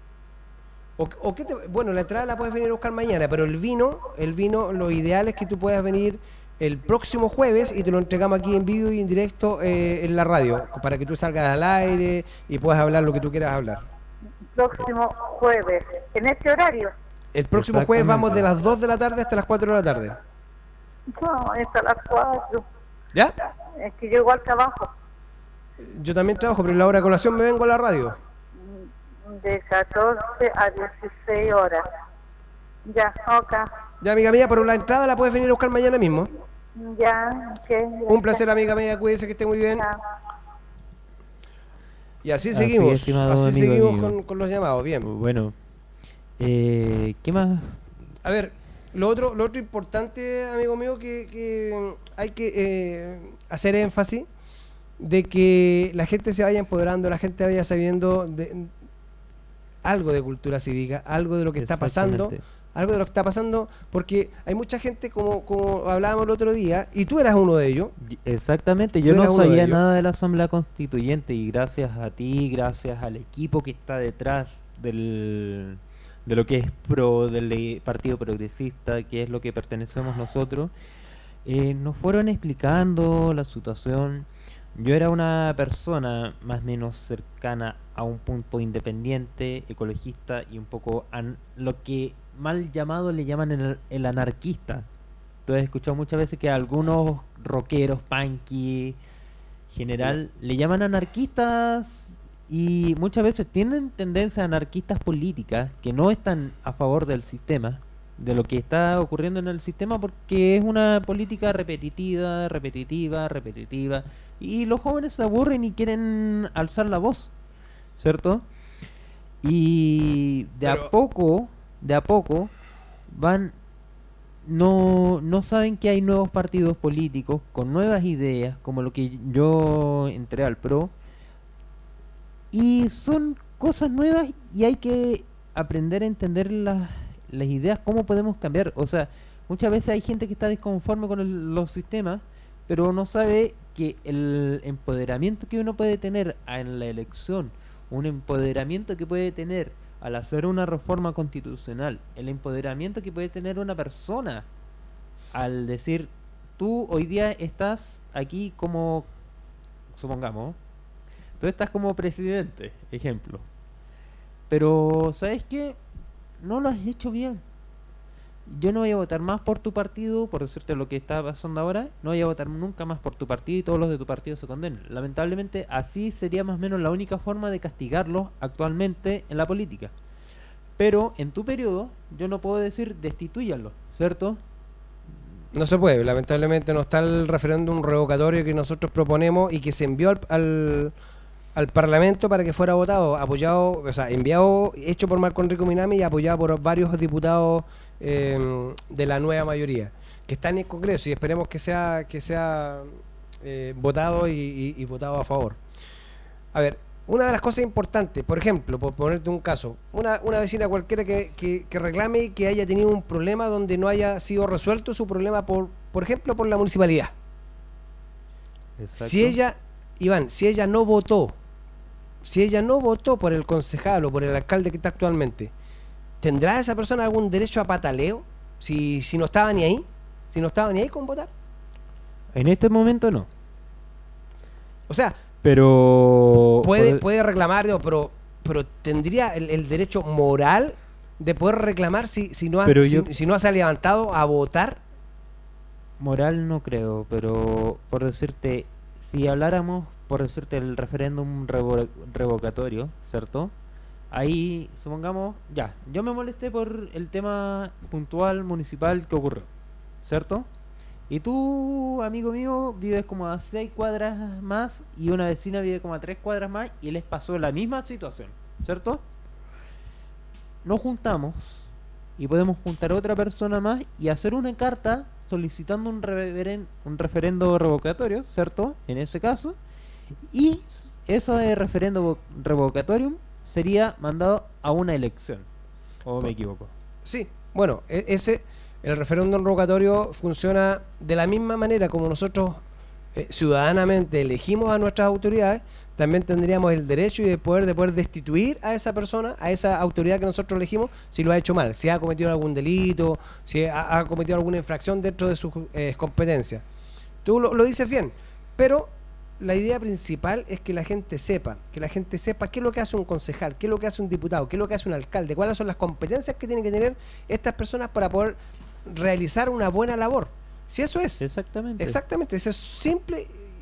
Bueno, la entrada la puedes venir a buscar mañana, pero el vino, lo ideal es que tú puedas venir el próximo jueves y te lo entregamos aquí en vivo y en directo en la radio, para que tú salgas al aire y puedas hablar lo que tú quieras hablar. Próximo jueves, ¿en este horario? El próximo jueves vamos de las 2 de la tarde hasta las 4 de la tarde. No, es a las 4. ¿Ya? Es que yo igual trabajo. Yo también trabajo, pero en la hora de colación me vengo a la radio. De 14 a 16 horas. Ya, ok. Ya, amiga mía, pero la entrada la puedes venir a buscar mañana mismo. Ya, ok. Un placer, amiga mía, cuídese, que esté muy bien. Ya. Y así seguimos, estimado así amigo seguimos mío. con los llamados, bien. Bueno, ¿qué más? A ver, lo otro importante, amigo mío, que hay que hacer énfasis de que la gente se vaya empoderando, la gente vaya sabiendo algo de cultura cívica, algo de lo que está pasando, porque hay mucha gente, como hablábamos el otro día, y tú eras uno de ellos. Exactamente, yo Tú eras no uno de sabía ellos. nada de la Asamblea Constituyente y gracias a ti, gracias al equipo que está detrás de lo que es del Partido Progresista, que es lo que pertenecemos nosotros, nos fueron explicando la situación. Yo era una persona más o menos cercana a un punto independiente, ecologista y un poco lo que mal llamado le llaman el anarquista. Tú has escuchado muchas veces que algunos rockeros, punky, general, le llaman anarquistas y muchas veces tienen tendencias anarquistas políticas que no están a favor del sistema, de lo que está ocurriendo en el sistema, porque es una política repetitiva, y los jóvenes se aburren y quieren alzar la voz, ¿cierto? Y de a poco van, no saben que hay nuevos partidos políticos con nuevas ideas, como lo que yo entré al PRO, y son cosas nuevas y hay que aprender a entender las ideas, cómo podemos cambiar. O sea, muchas veces hay gente que está disconforme con los sistemas, pero no sabe que el empoderamiento que uno puede tener en la elección, un empoderamiento que puede tener al hacer una reforma constitucional, el empoderamiento que puede tener una persona al decir, tú hoy día estás aquí como, supongamos, tú estás como presidente, ejemplo, pero ¿sabes qué? No lo has hecho bien. Yo no voy a votar más por tu partido, por decirte lo que está pasando ahora, no voy a votar nunca más por tu partido y todos los de tu partido se condenen. Lamentablemente así sería más o menos la única forma de castigarlos actualmente en la política. Pero en tu periodo yo no puedo decir destituyanlo, ¿cierto? No se puede, lamentablemente no está el referéndum revocatorio que nosotros proponemos y que se envió al Parlamento para que fuera votado, apoyado, o sea, enviado, hecho por Marco Enrico Minami y apoyado por varios diputados de la nueva mayoría que está en el Congreso, y esperemos que sea votado y votado a favor. A ver, una de las cosas importantes, por ejemplo, por ponerte un caso, una vecina cualquiera que reclame que haya tenido un problema donde no haya sido resuelto su problema por ejemplo, por la municipalidad. Exacto. Si ella no votó por el concejal o por el alcalde que está actualmente, ¿tendrá esa persona algún derecho a pataleo si no estaba ni ahí? Si no estaba ni ahí con votar. En este momento no. O sea, Pero puede reclamar, digo, pero tendría el derecho moral de poder reclamar si no se ha levantado a votar. moral no creo, pero por decirte, si habláramos, por decirte, el referéndum revocatorio, ¿cierto? Ahí, supongamos, ya, yo me molesté por el tema puntual municipal que ocurrió, ¿cierto? Y tú, amigo mío, vives como a 6 cuadras más y una vecina vive como a 3 cuadras más y les pasó la misma situación, ¿cierto? Nos juntamos y podemos juntar a otra persona más y hacer una carta solicitando un referendo revocatorio, ¿cierto? En ese caso. Y ese referendo revocatorio sería mandado a una elección. ¿O me equivoco? Sí, bueno, ese el referéndum revocatorio funciona de la misma manera como nosotros ciudadanamente elegimos a nuestras autoridades. También tendríamos el derecho y el poder de poder destituir a esa persona, a esa autoridad que nosotros elegimos, si lo ha hecho mal, si ha cometido algún delito, si ha cometido alguna infracción dentro de sus competencias. Tú lo dices bien, pero la idea principal es que la gente sepa qué es lo que hace un concejal, qué es lo que hace un diputado, qué es lo que hace un alcalde, cuáles son las competencias que tienen que tener estas personas para poder realizar una buena labor. Si eso es. Exactamente. Exactamente, eso es simple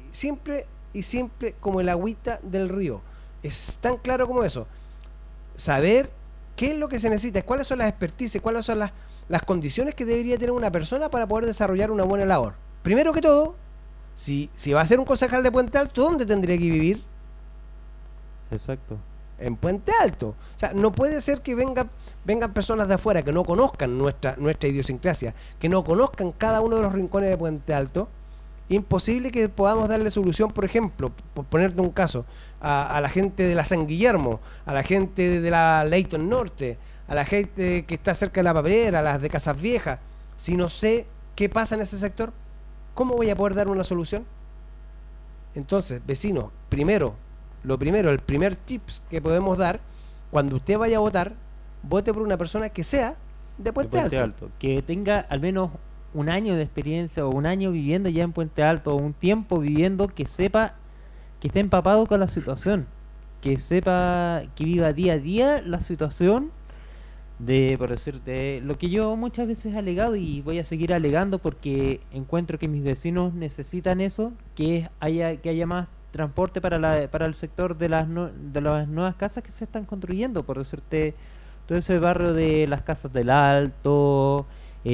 como el agüita del río. Es tan claro como eso. Saber qué es lo que se necesita, cuáles son las expertices, cuáles son las condiciones que debería tener una persona para poder desarrollar una buena labor. Primero que todo, si va a ser un concejal de Puente Alto, ¿dónde tendría que vivir? Exacto. En Puente Alto. O sea, no puede ser que vengan personas de afuera que no conozcan nuestra idiosincrasia, que no conozcan cada uno de los rincones de Puente Alto. Imposible que podamos darle solución, por ejemplo, por ponerte un caso, a la gente de la San Guillermo, a la gente de la Leyton Norte, a la gente que está cerca de la Papelera, a las de Casas Viejas. Si no sé qué pasa en ese sector, ¿cómo voy a poder dar una solución? Entonces, vecinos, el primer tips que podemos dar, cuando usted vaya a votar, vote por una persona que sea de Puente Alto. Que tenga al menos un año de experiencia o un año viviendo ya en Puente Alto o un tiempo viviendo, que sepa, que esté empapado con la situación, que sepa, que viva día a día la situación de, por decirte, lo que yo muchas veces he alegado y voy a seguir alegando porque encuentro que mis vecinos necesitan eso, que haya más transporte para el sector de las nuevas casas que se están construyendo, por decirte, todo ese barrio de las casas del Alto,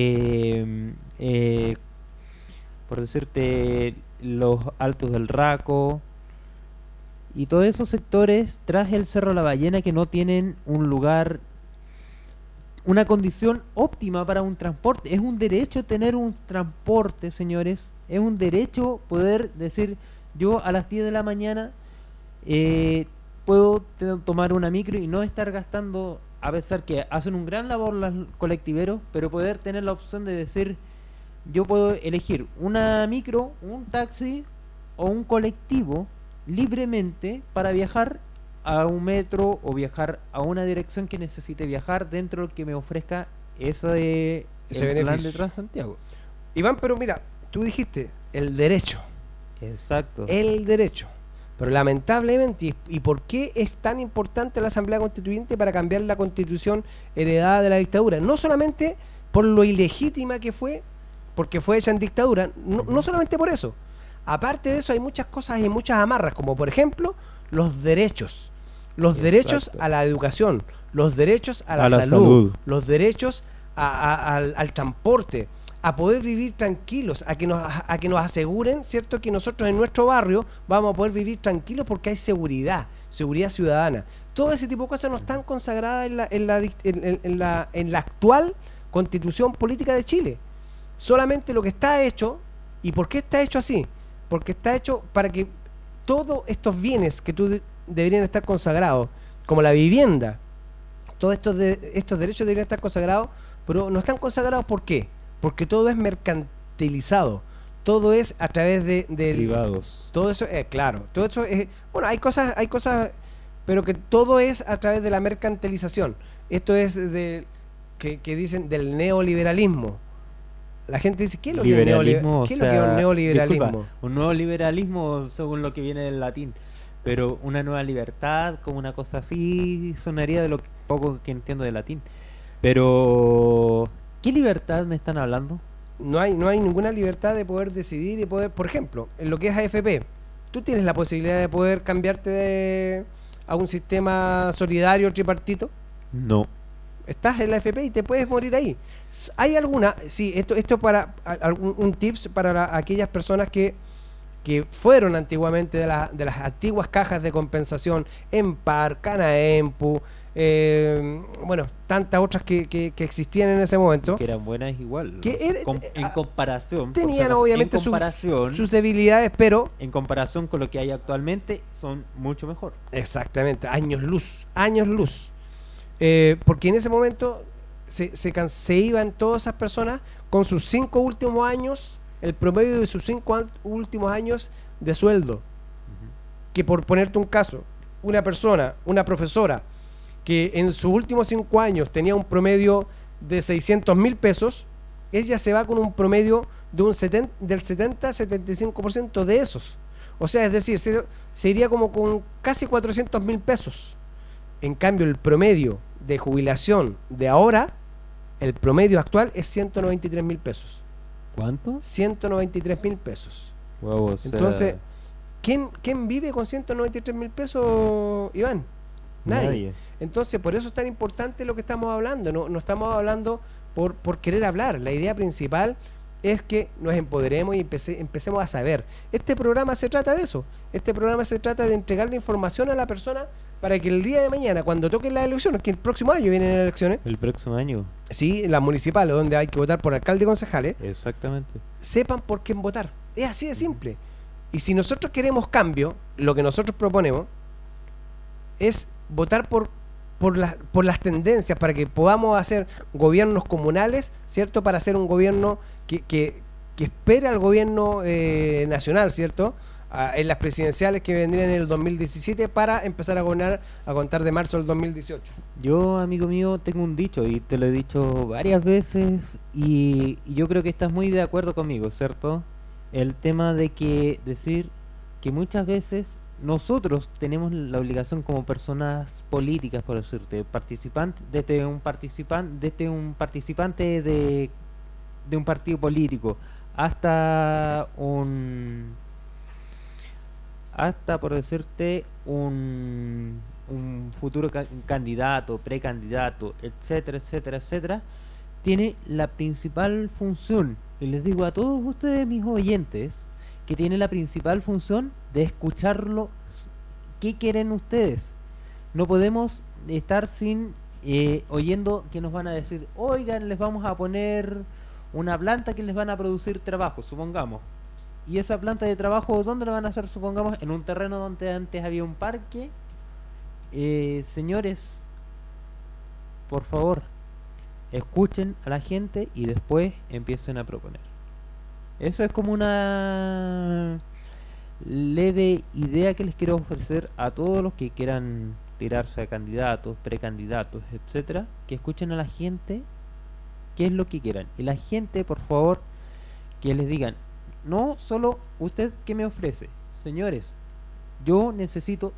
por decirte los Altos del Raco y todos esos sectores tras el Cerro La Ballena que no tienen un lugar, una condición óptima para un transporte. Es un derecho tener un transporte, señores, es un derecho poder decir, yo a las 10 de la mañana puedo tomar una micro y no estar gastando, a pesar que hacen un gran labor los colectiveros, pero poder tener la opción de decir, yo puedo elegir una micro, un taxi o un colectivo libremente para viajar a un metro o viajar a una dirección que necesite viajar dentro de lo que me ofrezca ese plan de Transantiago. Iván, pero mira, tú dijiste el derecho. Exacto. El derecho. Pero lamentablemente, ¿y por qué es tan importante la Asamblea Constituyente para cambiar la Constitución heredada de la dictadura? No solamente por lo ilegítima que fue, porque fue hecha en dictadura, no solamente por eso. Aparte de eso hay muchas cosas y muchas amarras, como por ejemplo los derechos. Los derechos a la educación, los derechos a la salud, los derechos al transporte, a poder vivir tranquilos, a que nos aseguren, ¿cierto?, que nosotros en nuestro barrio vamos a poder vivir tranquilos porque hay seguridad ciudadana. Todo ese tipo de cosas no están consagradas en la actual Constitución Política de Chile. Solamente lo que está hecho, ¿y por qué está hecho así? Porque está hecho para que todos estos bienes que deberían estar consagrados, como la vivienda, todos estos derechos deberían estar consagrados, pero no están consagrados. ¿Por qué? Porque todo es mercantilizado, todo es a través de privados. Todo eso es, claro, todo eso es, bueno, hay cosas, pero que todo es a través de la mercantilización. Esto es que dicen del neoliberalismo. La gente dice, ¿qué es lo que es un neoliberalismo? Disculpa, un nuevo liberalismo según lo que viene del latín, pero una nueva libertad, como una cosa así, sonaría de lo poco que entiendo de latín. Pero, ¿qué libertad me están hablando? No hay ninguna libertad de poder decidir y poder, por ejemplo, en lo que es AFP, tú tienes la posibilidad de poder cambiarte a un sistema solidario tripartito. No. Estás en la AFP y te puedes morir ahí. Hay alguna, sí, esto para un tips para aquellas personas que fueron antiguamente de las antiguas cajas de compensación, EMPAR, Canaempu, bueno, tantas otras que existían en ese momento, que eran buenas igual, en comparación, tenían obviamente sus debilidades, pero en comparación con lo que hay actualmente son mucho mejor. Exactamente, años luz, porque en ese momento se iban todas esas personas con sus 5 últimos años, el promedio de sus 5 últimos años de sueldo. Que por ponerte un caso, una persona, una profesora, que en sus últimos 5 años tenía un promedio de 600.000 pesos, ella se va con un promedio de del 70-75% de esos. O sea, es decir, se iría como con casi 400.000 pesos. En cambio, el promedio de jubilación de ahora, el promedio actual es 193.000 pesos. ¿Cuánto? 193.000 pesos. Wow, o sea, Entonces, ¿quién vive con 193.000 pesos, Iván? Nadie. Entonces, por eso es tan importante lo que estamos hablando. No estamos hablando por querer hablar. La idea principal es que nos empoderemos y empecemos a saber. Este programa se trata de eso. Este programa se trata de entregarle información a la persona para que el día de mañana, cuando toquen las elecciones, que el próximo año vienen las elecciones. ¿El próximo año? Sí, las municipales, donde hay que votar por alcalde y concejales. Exactamente. Sepan por quién votar. Es así de simple. Y si nosotros queremos cambio, lo que nosotros proponemos es votar por las tendencias, para que podamos hacer gobiernos comunales, ¿cierto? Para hacer un gobierno que espere al gobierno nacional, ¿cierto? En las presidenciales que vendrían en el 2017 para empezar a gobernar a contar de marzo del 2018. Yo, amigo mío, tengo un dicho y te lo he dicho varias veces y yo creo que estás muy de acuerdo conmigo, ¿cierto? El tema de que decir que muchas veces nosotros tenemos la obligación como personas políticas, por decirte, participantes, desde un participante de un partido político hasta por decirte un futuro candidato, precandidato, etcétera, etcétera, etcétera, tiene la principal función, y les digo a todos ustedes, mis oyentes, que tiene la principal función de escucharlo. ¿Qué quieren ustedes? No podemos estar sin oyendo que nos van a decir, oigan, les vamos a poner una planta que les van a producir trabajo, supongamos. Y esa planta de trabajo, ¿dónde la van a hacer? Supongamos en un terreno donde antes había un parque. Señores, por favor, escuchen a la gente y después empiecen a proponer. Eso es como una leve idea que les quiero ofrecer a todos los que quieran tirarse a candidatos, precandidatos, etcétera, que escuchen a la gente qué es lo que quieran. Y la gente, por favor, que les digan, no solo usted qué me ofrece, señores, yo necesito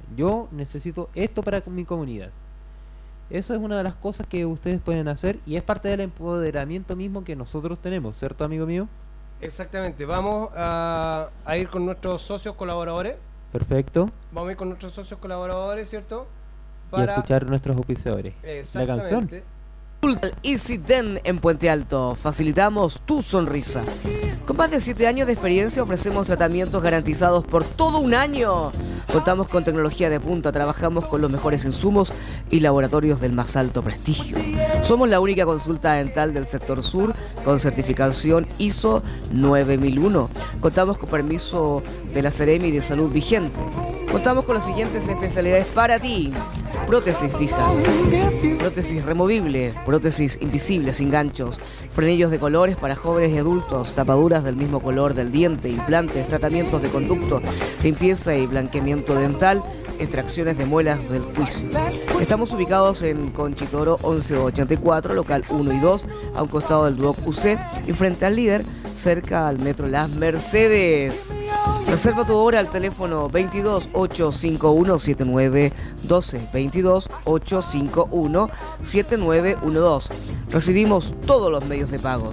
esto para mi comunidad. Eso es una de las cosas que ustedes pueden hacer y es parte del empoderamiento mismo que nosotros tenemos, ¿cierto, amigo mío? Exactamente, vamos a ir con nuestros socios colaboradores. Perfecto. Vamos a ir con nuestros socios colaboradores, ¿cierto? Y escuchar nuestros auspiciadores. La canción. Easy Den en Puente Alto. Facilitamos tu sonrisa. Con más de 7 años de experiencia ofrecemos tratamientos garantizados por todo un año. Contamos con tecnología de punta, trabajamos con los mejores insumos y laboratorios del más alto prestigio. Somos la única consulta dental del sector sur con certificación ISO 9001. Contamos con permiso de la Seremi de Salud vigente. Contamos con las siguientes especialidades para ti: prótesis fija, prótesis removible, prótesis invisible sin ganchos, frenillos de colores para jóvenes y adultos, tapaduras del mismo color del diente, implantes, tratamientos de conducto, limpieza y blanqueamiento dental, extracciones de muelas del juicio. Estamos ubicados en Conchitoro 1184, local 1 y 2, a un costado del Duoc UC y frente al Líder, cerca al Metro Las Mercedes. Reserva tu hora al teléfono 22 851 7912, 22 851 7912. Recibimos todos los medios de pago.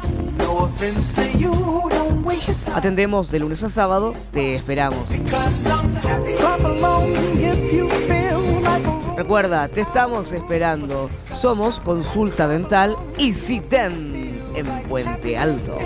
Atendemos de lunes a sábado, te esperamos. Recuerda, te estamos esperando. Somos Consulta Dental Easy Den en Puente Alto.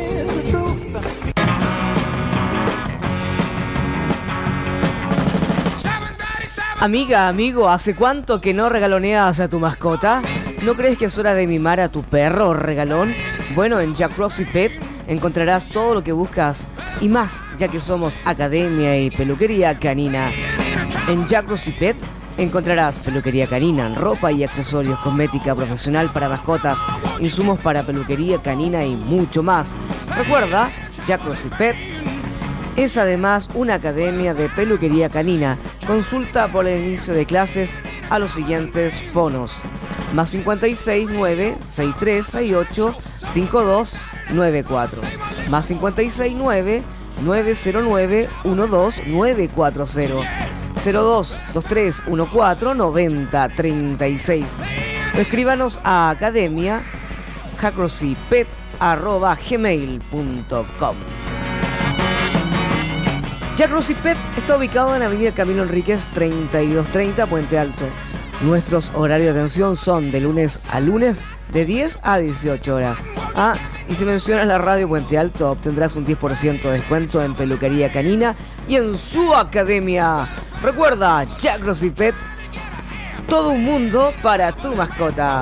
Amiga, amigo, ¿hace cuánto que no regaloneas a tu mascota? ¿No crees que es hora de mimar a tu perro regalón? Bueno, en Jack Rossi Pet encontrarás todo lo que buscas y más, ya que somos academia y peluquería canina. En Jack Rossi Pet Encontrarás peluquería canina, ropa y accesorios, cosmética profesional para mascotas, insumos para peluquería canina y mucho más. Recuerda, Jack Rossi Pet es además una academia de peluquería canina. Consulta por el inicio de clases a los siguientes fonos: más 56 9 63 68 52 94, más 56 9 909 12 940, 02 23 14 90 36. O escríbanos a academia jackrossypet@gmail.com. Jack Rossi Pet está ubicado en Avenida Camilo Enríquez 3230, Puente Alto. Nuestros horarios de atención son de lunes a lunes de 10 a 18 horas. Y si mencionas la radio Puente Alto, obtendrás un 10% de descuento en peluquería canina y en su academia. Recuerda, Jack Rossi Pet, todo un mundo para tu mascota.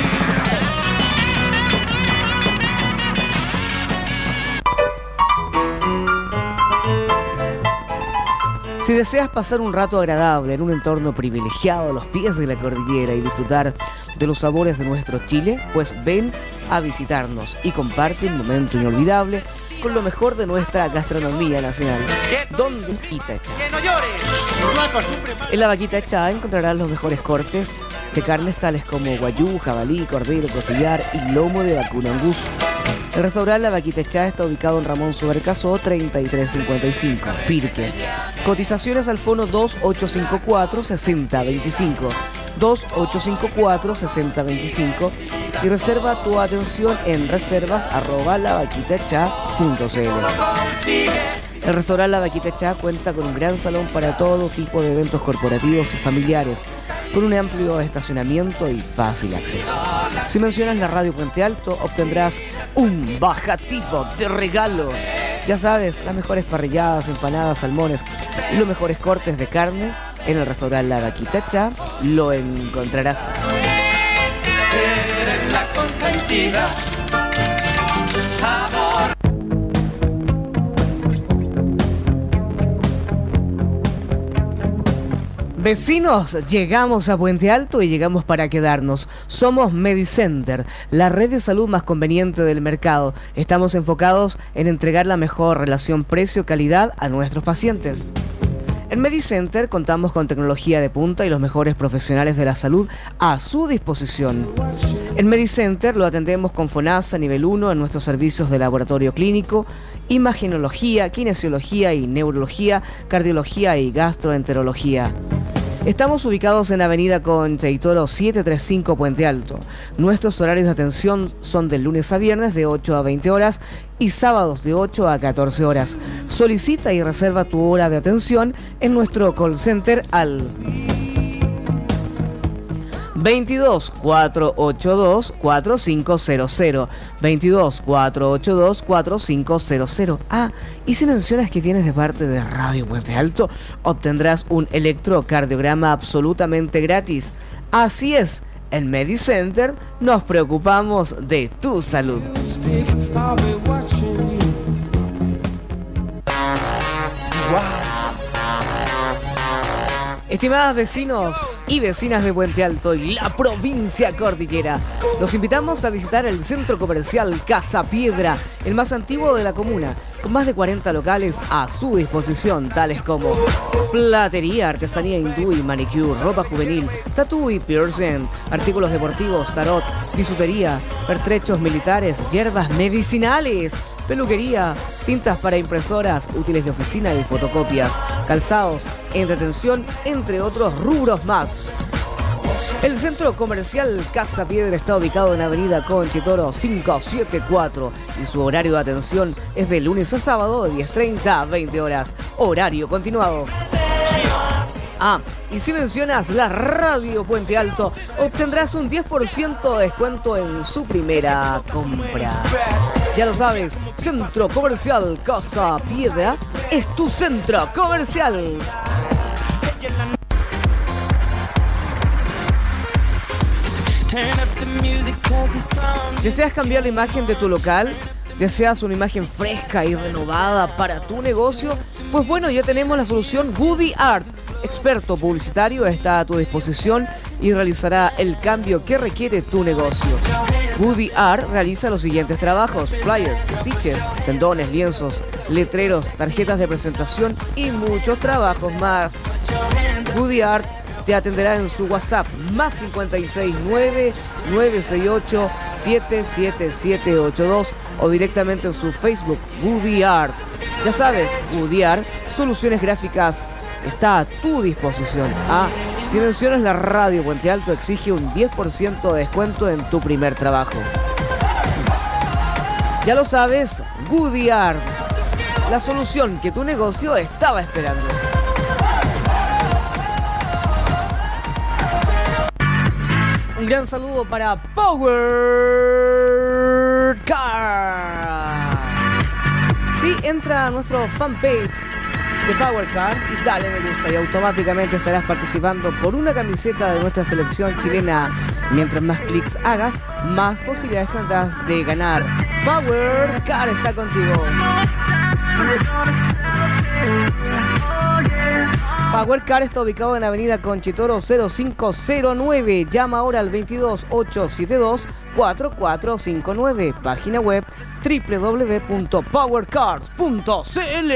Si deseas pasar un rato agradable en un entorno privilegiado a los pies de la cordillera y disfrutar de los sabores de nuestro Chile, pues ven a visitarnos y comparte un momento inolvidable con lo mejor de nuestra gastronomía nacional. ¿Dónde? Vaquita Echá. En la Vaquita Echá encontrarás los mejores cortes de carnes tales como guayú, jabalí, cordero, costillar y lomo de vacuno angus. El restaurante La Vaquita Echá está ubicado en Ramón Subercaso 3355, Pirque. Cotizaciones al fono 2854-6025, 2854-6025 y reserva tu atención en reservas@lavaquitaechá.cl. El restaurante La Vaquita Echá cuenta con un gran salón para todo tipo de eventos corporativos y familiares, con un amplio estacionamiento y fácil acceso. Si mencionas la radio Puente Alto, obtendrás un bajativo de regalo. Ya sabes, las mejores parrilladas, empanadas, salmones y los mejores cortes de carne en el restaurante La Vaquita Echá lo encontrarás. Eres la consentida. Amor. Vecinos, llegamos a Puente Alto y llegamos para quedarnos. Somos Medicenter, la red de salud más conveniente del mercado. Estamos enfocados en entregar la mejor relación precio-calidad a nuestros pacientes. En Medicenter contamos con tecnología de punta y los mejores profesionales de la salud a su disposición. En Medicenter lo atendemos con FONASA nivel 1 en nuestros servicios de laboratorio clínico, imagenología, kinesiología y neurología, cardiología y gastroenterología. Estamos ubicados en Avenida Concha y Toro 735 Puente Alto. Nuestros horarios de atención son de lunes a viernes de 8 a 20 horas y sábados de 8 a 14 horas. Solicita y reserva tu hora de atención en nuestro call center al 22 482 4500, 22 482 4500. Y si mencionas que vienes de parte de Radio Puente Alto, obtendrás un electrocardiograma absolutamente gratis. Así es, en Medicenter nos preocupamos de tu salud. Estimadas vecinos y vecinas de Puente Alto y la provincia cordillera, los invitamos a visitar el centro comercial Casa Piedra, el más antiguo de la comuna, con más de 40 locales a su disposición, tales como platería, artesanía hindú y manicure, ropa juvenil, tatú y piercing, artículos deportivos, tarot, bisutería, pertrechos militares, hierbas medicinales, peluquería, tintas para impresoras, útiles de oficina y fotocopias, calzados, entretención, entre otros rubros más. El centro comercial Casa Piedra está ubicado en Avenida Concha y Toro 574 y su horario de atención es de lunes a sábado de 10:30 a 20 horas, horario continuado. Y si mencionas la radio Puente Alto, obtendrás un 10% de descuento en su primera compra. Ya lo sabes, Centro Comercial Casa Piedra es tu centro comercial. ¿Deseas cambiar la imagen de tu local? ¿Deseas una imagen fresca y renovada para tu negocio? Pues bueno, ya tenemos la solución Goody Art. experto publicitario está a tu disposición y realizará el cambio que requiere tu negocio. Woody Art realiza los siguientes trabajos: flyers, afiches, tendones, lienzos, letreros, tarjetas de presentación y muchos trabajos más. Woody Art te atenderá en su WhatsApp más 569-968-77782 o directamente en su Facebook Woody Art. Ya sabes, Woody Art, soluciones gráficas, está a tu disposición. Si mencionas la radio Puente Alto, exige un 10% de descuento en tu primer trabajo. Ya lo sabes, Woody Art, la solución que tu negocio estaba esperando. Un gran saludo para Power Car. Sí, entra a nuestro fanpage de Power Car y dale me gusta y automáticamente estarás participando por una camiseta de nuestra selección chilena. Mientras más clics hagas, más posibilidades tendrás de ganar. Power Car está contigo. Power Car está ubicado en Avenida Conchitoro 0509. Llama ahora al 22872-4459. Página web www.powercars.cl.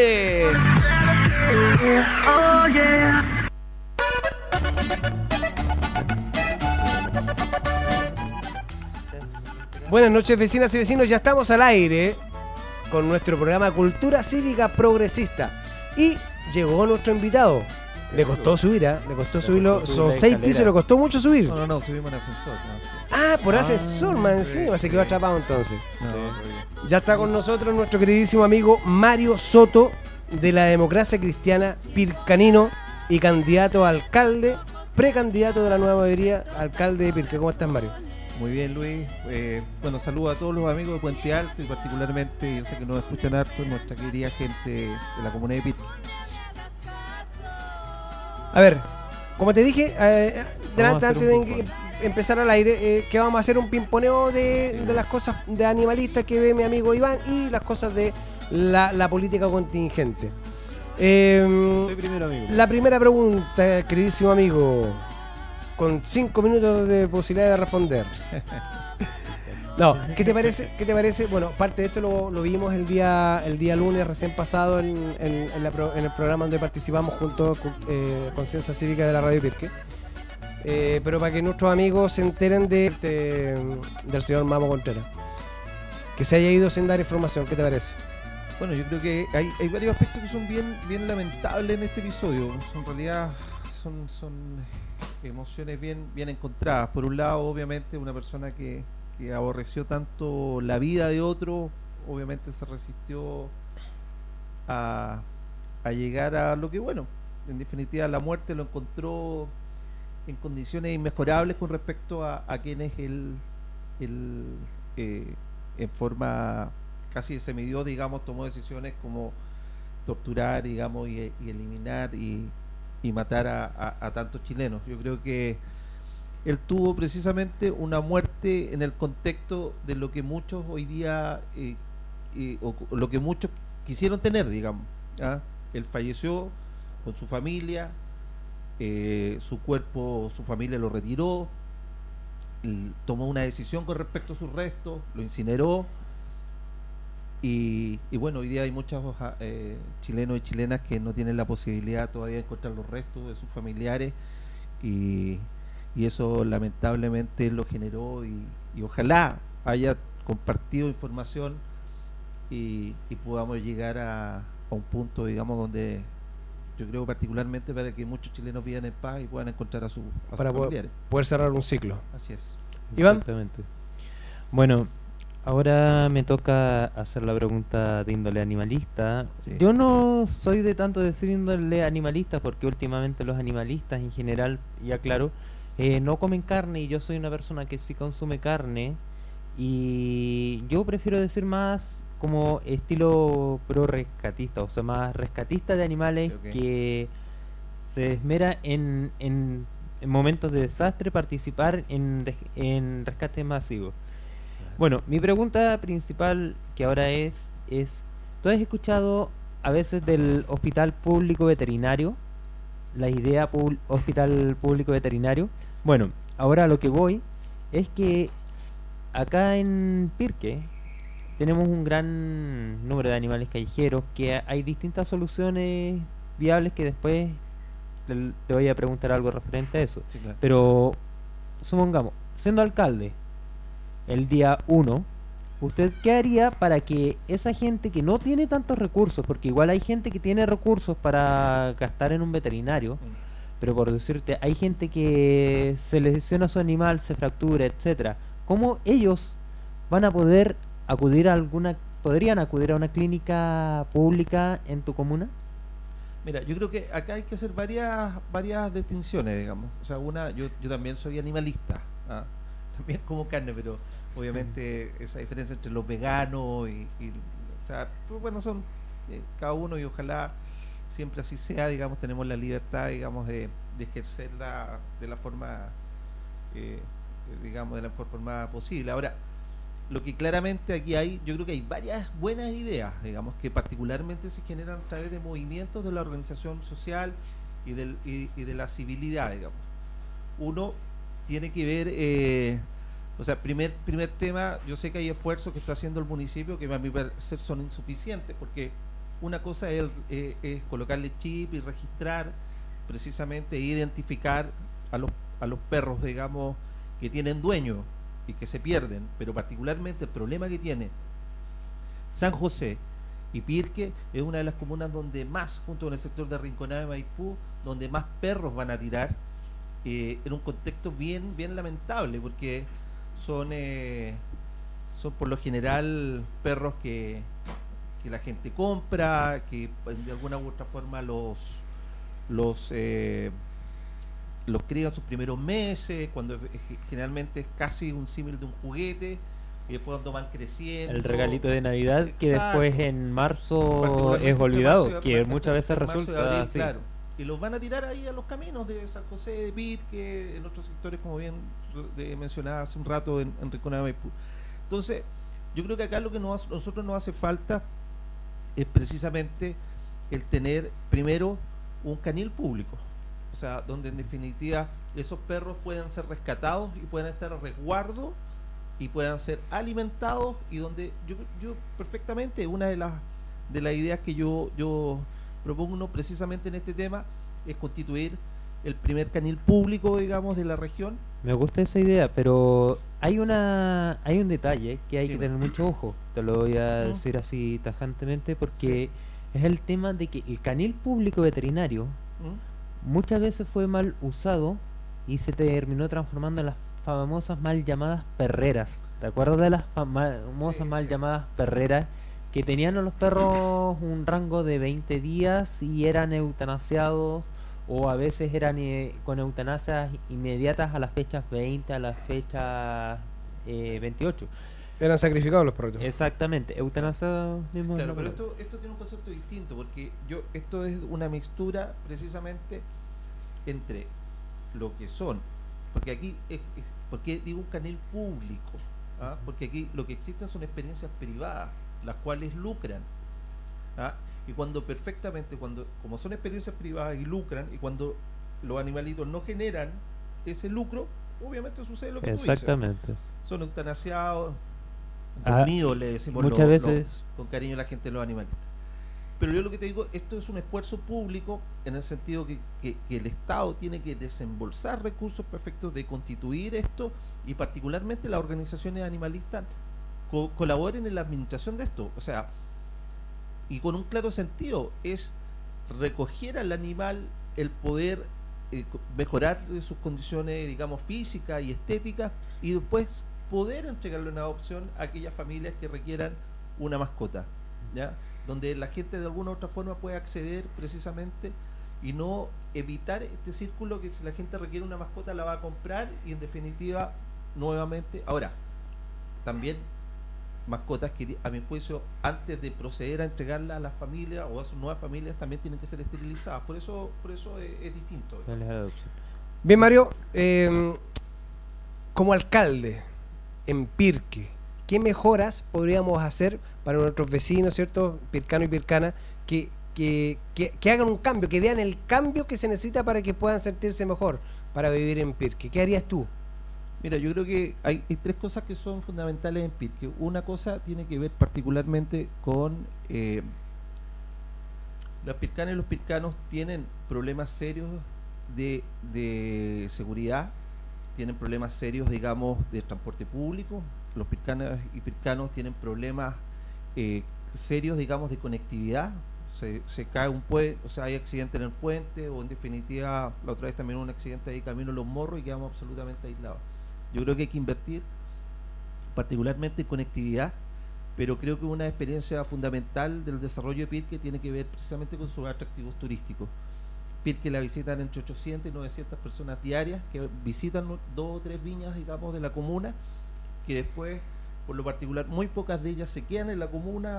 Buenas noches, vecinas y vecinos. Ya estamos al aire con nuestro programa Cultura Cívica Progresista. Y llegó nuestro invitado. Le costó subir, le costó subirlo. Son 6 pisos y le costó mucho subir. No, subimos en ascensor. Por ascensor, más encima. Se quedó atrapado entonces. No. Ya está con nosotros nuestro queridísimo amigo Mario Soto, de la Democracia Cristiana Pircanino y candidato a alcalde, precandidato de la nueva mayoría, alcalde de Pirque. ¿Cómo estás, Mario? Muy bien, Luis. Bueno, saludo a todos los amigos de Puente Alto y particularmente, yo sé que nos escuchan harto, nuestra querida gente de la comuna de Pirque. A ver, como te dije, antes de empezar al aire, que vamos a hacer un pimponeo de las cosas de animalistas que ve mi amigo Iván y las cosas de la política contingente. Primero, amigo. La primera pregunta, queridísimo amigo, con 5 minutos de posibilidad de responder. No, ¿qué te parece? Bueno, parte de esto lo vimos el día lunes recién pasado en el programa donde participamos junto con Conciencia Cívica de la Radio Pirque. Pero para que nuestros amigos se enteren del señor Mamo Contreras, que se haya ido sin dar información. ¿Qué te parece? Bueno, yo creo que hay varios aspectos que son bien lamentables en este episodio. En realidad son emociones bien encontradas. Por un lado, obviamente, una persona que aborreció tanto la vida de otro, obviamente se resistió a llegar a lo que, bueno, en definitiva la muerte lo encontró en condiciones inmejorables con respecto a quienes él en forma casi se midió, digamos, tomó decisiones como torturar, digamos, y eliminar y matar a tantos chilenos. Yo creo que él tuvo precisamente una muerte en el contexto de lo que muchos hoy día o lo que muchos quisieron tener, digamos. Él falleció con su familia, su cuerpo, su familia lo retiró, tomó una decisión con respecto a sus restos, lo incineró y bueno, hoy día hay muchos chilenos y chilenas que no tienen la posibilidad todavía de encontrar los restos de sus familiares y eso lamentablemente lo generó y ojalá haya compartido información y podamos llegar a un punto, digamos, donde yo creo particularmente para que muchos chilenos vivan en paz y puedan encontrar a sus familiares. Poder cerrar un ciclo. Así es. Iván. Exactamente. Bueno, ahora me toca hacer la pregunta de índole animalista. Sí. Yo no soy de tanto decir índole animalista porque últimamente los animalistas en general, ya claro, no comen carne y yo soy una persona que sí consume carne y yo prefiero decir más como estilo pro rescatista, o sea, más rescatista de animales. Okay. Que se esmera en momentos de desastre participar en rescate masivo. Bueno, mi pregunta principal que ahora es ¿tú has escuchado a veces del hospital público veterinario? la idea hospital público veterinario. Bueno, ahora a lo que voy es que acá en Pirque tenemos un gran número de animales callejeros, que hay distintas soluciones viables que después te voy a preguntar algo referente a eso. Sí, claro. Pero supongamos, siendo alcalde el día 1, ¿usted qué haría para que esa gente que no tiene tantos recursos, porque igual hay gente que tiene recursos para gastar en un veterinario, pero por decirte, hay gente que se les lesiona su animal, se fractura, etcétera, ¿cómo ellos van a poder podrían acudir a una clínica pública en tu comuna? Mira, yo creo que acá hay que hacer varias distinciones, digamos. O sea, yo también soy animalista, ¿ah? También como carne, pero obviamente esa diferencia entre los veganos o sea, pues bueno, son cada uno, y ojalá siempre así sea, digamos, tenemos la libertad, digamos, de ejercerla de la forma, digamos, de la mejor forma posible. Ahora, lo que claramente aquí yo creo que hay varias buenas ideas, digamos, que particularmente se generan a través de movimientos de la organización social y de la civilidad, digamos. Uno tiene que ver, o sea, primer tema, yo sé que hay esfuerzos que está haciendo el municipio que a mi parecer son insuficientes, porque una cosa es colocarle chip y registrar, precisamente identificar a los perros, digamos, que tienen dueño y que se pierden, pero particularmente el problema que tiene San José y Pirque es una de las comunas donde más, junto con el sector de Rinconada y Maipú, donde más perros van a tirar, en un contexto bien lamentable, porque son por lo general perros que la gente compra, que de alguna u otra forma los crían sus primeros meses, cuando generalmente es casi un símil de un juguete, y después cuando van creciendo, el regalito de Navidad. Exacto. Que después en marzo particularmente es olvidado, marzo, que muchas veces en marzo y resulta abril, así. claro, y los van a tirar ahí a los caminos de San José, de Pirque, en otros sectores, como bien mencionaba hace un rato, en Rinconada y Maipú. Entonces, yo creo que acá lo que nosotros nos hace falta es precisamente el tener primero un canil público, o sea, donde en definitiva esos perros puedan ser rescatados y puedan estar a resguardo y puedan ser alimentados, y donde yo perfectamente, una de las ideas que yo propongo precisamente en este tema es constituir el primer canil público, digamos, de la región. Me gusta esa idea, pero hay un detalle que hay que tener mucho ojo. Te lo voy a decir así tajantemente, porque es el tema de que el canil público veterinario muchas veces fue mal usado y se terminó transformando en las famosas mal llamadas perreras. ¿Te acuerdas de las famosas mal llamadas perreras? Que tenían a los perros un rango de 20 días y eran eutanasiados, o a veces eran con eutanasias inmediatas a las fechas 20, a las fechas 28. Eran sacrificados los perritos. Exactamente, eutanasiados mismos. Claro, pero esto tiene un concepto distinto, porque esto es una mixtura precisamente entre lo que son, porque aquí porque digo un canil público, ¿ah? Porque aquí lo que existen son experiencias privadas, las cuales lucran, ¿ah? Y como son experiencias privadas y lucran, y cuando los animalitos no generan ese lucro, obviamente sucede lo que tú dices. Exactamente. Son eutanasiados, dormidos, le decimos muchas veces con cariño a la gente, los animalistas. Pero yo lo que te digo, esto es un esfuerzo público, en el sentido que el Estado tiene que desembolsar recursos perfectos de constituir esto, y particularmente las organizaciones animalistas colaboren en la administración de esto. O sea, y con un claro sentido, es recoger al animal, el poder mejorar sus condiciones, digamos, físicas y estéticas, y después poder entregarle una adopción a aquellas familias que requieran una mascota, ¿ya? Donde la gente de alguna u otra forma puede acceder precisamente, y no evitar este círculo que si la gente requiere una mascota la va a comprar, y en definitiva nuevamente. Ahora, también mascotas que, a mi juicio, antes de proceder a entregarla a las familias o a sus nuevas familias, también tienen que ser esterilizadas. Por eso es distinto. Bien, Mario, como alcalde en Pirque, ¿qué mejoras podríamos hacer para nuestros vecinos, cierto, pircano y pircana, que que hagan un cambio, que vean el cambio que se necesita para que puedan sentirse mejor para vivir en Pirque. ¿Qué harías tú? Mira, yo creo que hay tres cosas que son fundamentales en Pirque. Una cosa tiene que ver particularmente con las pircanas y los pircanos tienen problemas serios de seguridad, tienen problemas serios, digamos, de transporte público. Los pircanas y pircanos tienen problemas serios, digamos, de conectividad. Se cae un puente, o sea, hay accidente en el puente, o en definitiva, la otra vez también hubo un accidente ahí camino a Los Morros y quedamos absolutamente aislados. Yo creo que hay que invertir particularmente en conectividad, pero creo que una experiencia fundamental del desarrollo de Pirque tiene que ver precisamente con sus atractivos turísticos. Pirque la visitan entre 800 y 900 personas diarias que visitan 2 o 3 viñas, digamos, de la comuna, que después, por lo particular, muy pocas de ellas se quedan en la comuna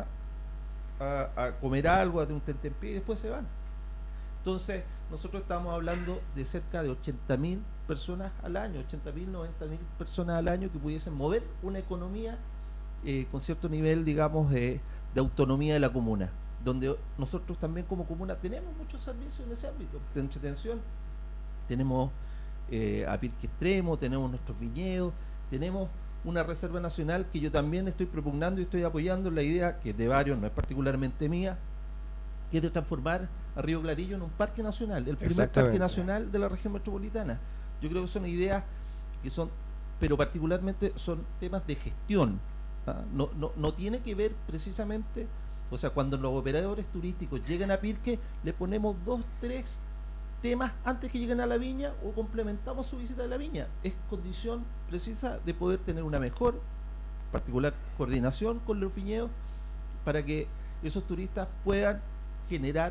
a comer algo, a hacer un tentempié y después se van. Entonces, nosotros estamos hablando de cerca de 80.000 personas al año, 80.000, 90.000 personas al año que pudiesen mover una economía con cierto nivel, digamos, de autonomía de la comuna, donde nosotros también como comuna tenemos muchos servicios en ese ámbito de entretención. Tenemos a Pirque Extremo, tenemos nuestros viñedos, tenemos una reserva nacional que yo también estoy propugnando y estoy apoyando la idea, que es de varios, no es particularmente mía, que es de transformar a Río Clarillo en un parque nacional, el primer parque nacional de la región metropolitana. Yo creo que son ideas que son, pero particularmente son temas de gestión. No tiene que ver precisamente, o sea, cuando los operadores turísticos llegan a Pirque, le ponemos 2, 3 temas antes que lleguen a la viña o complementamos su visita a la viña. Es condición precisa de poder tener una mejor, particular coordinación con los viñedos para que esos turistas puedan generar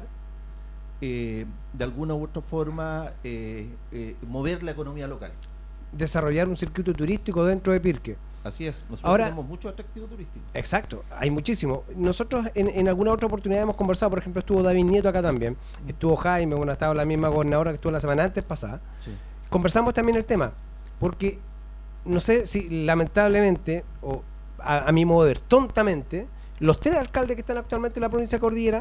de alguna u otra forma mover la economía local. Desarrollar un circuito turístico dentro de Pirque. Así es, nosotros ahora tenemos mucho atractivo turístico. Exacto, hay muchísimo. Nosotros en alguna otra oportunidad hemos conversado, por ejemplo, estuvo David Nieto acá también, estuvo Jaime, bueno, estaba la misma gobernadora que estuvo la semana antes pasada. Sí. Conversamos también el tema, porque no sé si lamentablemente, o a mi modo de ver, tontamente, los 3 alcaldes que están actualmente en la provincia de Cordillera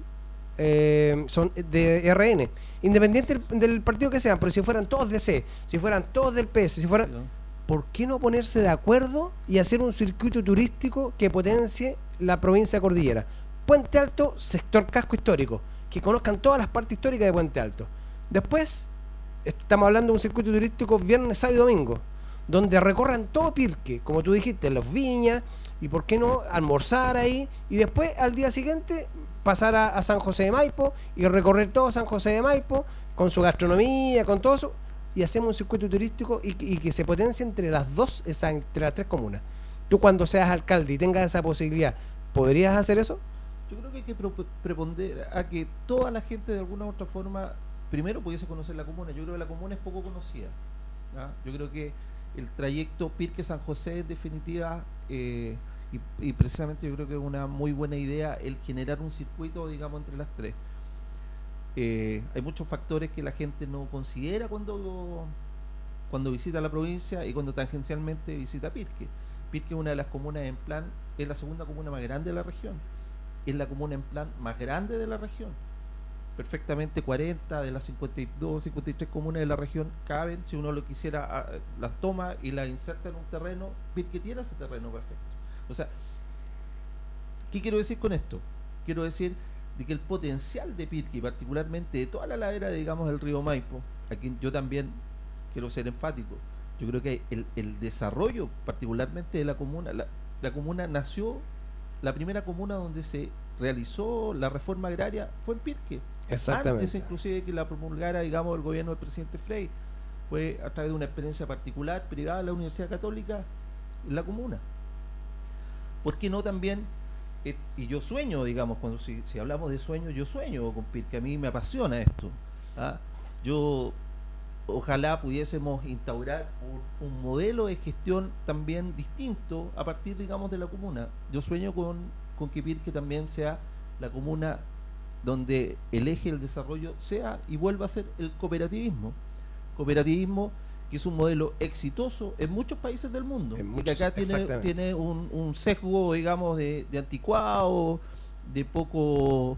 son de RN, independiente del partido que sean, pero si fueran todos de C, si fueran todos del PS, si fueran... ¿Por qué no ponerse de acuerdo y hacer un circuito turístico que potencie la provincia de Cordillera? Puente Alto, sector casco histórico, que conozcan todas las partes históricas de Puente Alto. Después, estamos hablando de un circuito turístico viernes, sábado y domingo, donde recorran todo Pirque, como tú dijiste, los viñas, y por qué no almorzar ahí, y después al día siguiente pasar a San José de Maipo y recorrer todo San José de Maipo con su gastronomía, con todo eso, y hacemos un circuito turístico y que se potencie entre las entre las 3 comunas. Tú, cuando seas alcalde y tengas esa posibilidad, ¿podrías hacer eso? Yo creo que hay que preponder a que toda la gente de alguna u otra forma primero pudiese conocer la comuna. Yo creo que la comuna es poco conocida, ¿no? Yo creo que el trayecto Pirque-San José en definitiva y precisamente yo creo que es una muy buena idea el generar un circuito, digamos, entre las 3. Hay muchos factores que la gente no considera cuando visita la provincia y cuando tangencialmente visita Pirque. Pirque es una de las comunas en plan, es la segunda comuna más grande de la región, es la comuna en plan más grande de la región. Perfectamente 40 de las 52, 53 comunas de la región caben, si uno lo quisiera, las toma y las inserta en un terreno. Pirque tiene ese terreno perfecto. O sea, ¿qué quiero decir con esto? Quiero decir de que el potencial de Pirque, particularmente de toda la ladera, digamos, del río Maipo, aquí yo también quiero ser enfático, yo creo que el desarrollo particularmente de la comuna, la comuna nació, la primera comuna donde se realizó la reforma agraria fue en Pirque. Exactamente. Antes inclusive que la promulgara, digamos, el gobierno del presidente Frei, fue a través de una experiencia particular, privada, de la Universidad Católica, en la comuna. ¿Por qué no también? Y yo sueño, digamos, cuando si hablamos de sueño, yo sueño con Pirque, a mí me apasiona esto. Yo ojalá pudiésemos instaurar un modelo de gestión también distinto a partir, digamos, de la comuna. Yo sueño con que Pirque también sea la comuna donde el eje del desarrollo sea y vuelva a ser el cooperativismo que es un modelo exitoso en muchos países del mundo, y que acá tiene un sesgo, digamos, de anticuado, de poco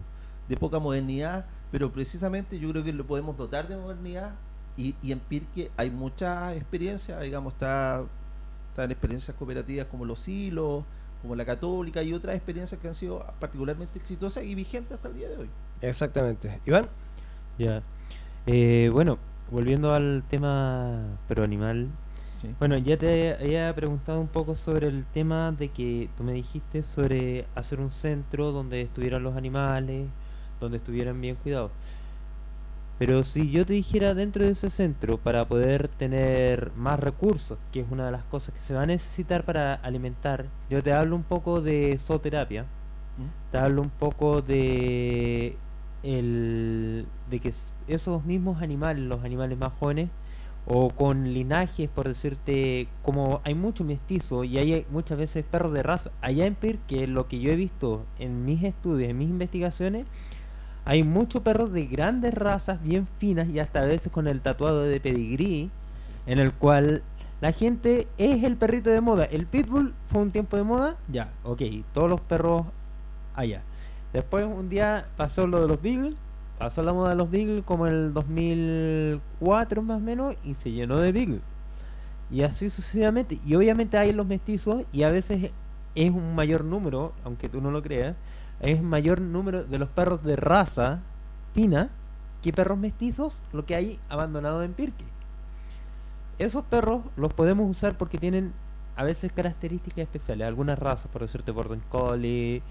de poca modernidad, pero precisamente yo creo que lo podemos dotar de modernidad y en Pirque hay mucha experiencia, digamos, están experiencias cooperativas como los Silos, como la Católica y otras experiencias que han sido particularmente exitosas y vigentes hasta el día de hoy. Exactamente. Iván. Ya. Bueno, volviendo al tema pro animal. Sí. Bueno, ya te había preguntado un poco sobre el tema de que tú me dijiste sobre hacer un centro donde estuvieran los animales, donde estuvieran bien cuidados. Pero si yo te dijera dentro de ese centro, para poder tener más recursos, que es una de las cosas que se va a necesitar para alimentar, yo te hablo un poco de zooterapia, te hablo un poco de que esos mismos animales, los animales más jóvenes, o con linajes, por decirte, como hay mucho mestizo y hay muchas veces perros de raza, allá en Pirque, lo que yo he visto en mis estudios, en mis investigaciones, hay muchos perros de grandes razas, bien finas y hasta a veces con el tatuado de pedigrí, en el cual la gente es el perrito de moda. El pitbull fue un tiempo de moda, ya, ok, todos los perros allá. Después un día pasó lo de los beagle, pasó la moda de los beagle como en el 2004 más o menos y se llenó de beagle. Y así sucesivamente. Y obviamente hay los mestizos y a veces es un mayor número, aunque tú no lo creas, es mayor número de los perros de raza fina que perros mestizos, lo que hay abandonado en Pirque. Esos perros los podemos usar porque tienen a veces características especiales. Algunas razas, por decirte, Border Collie,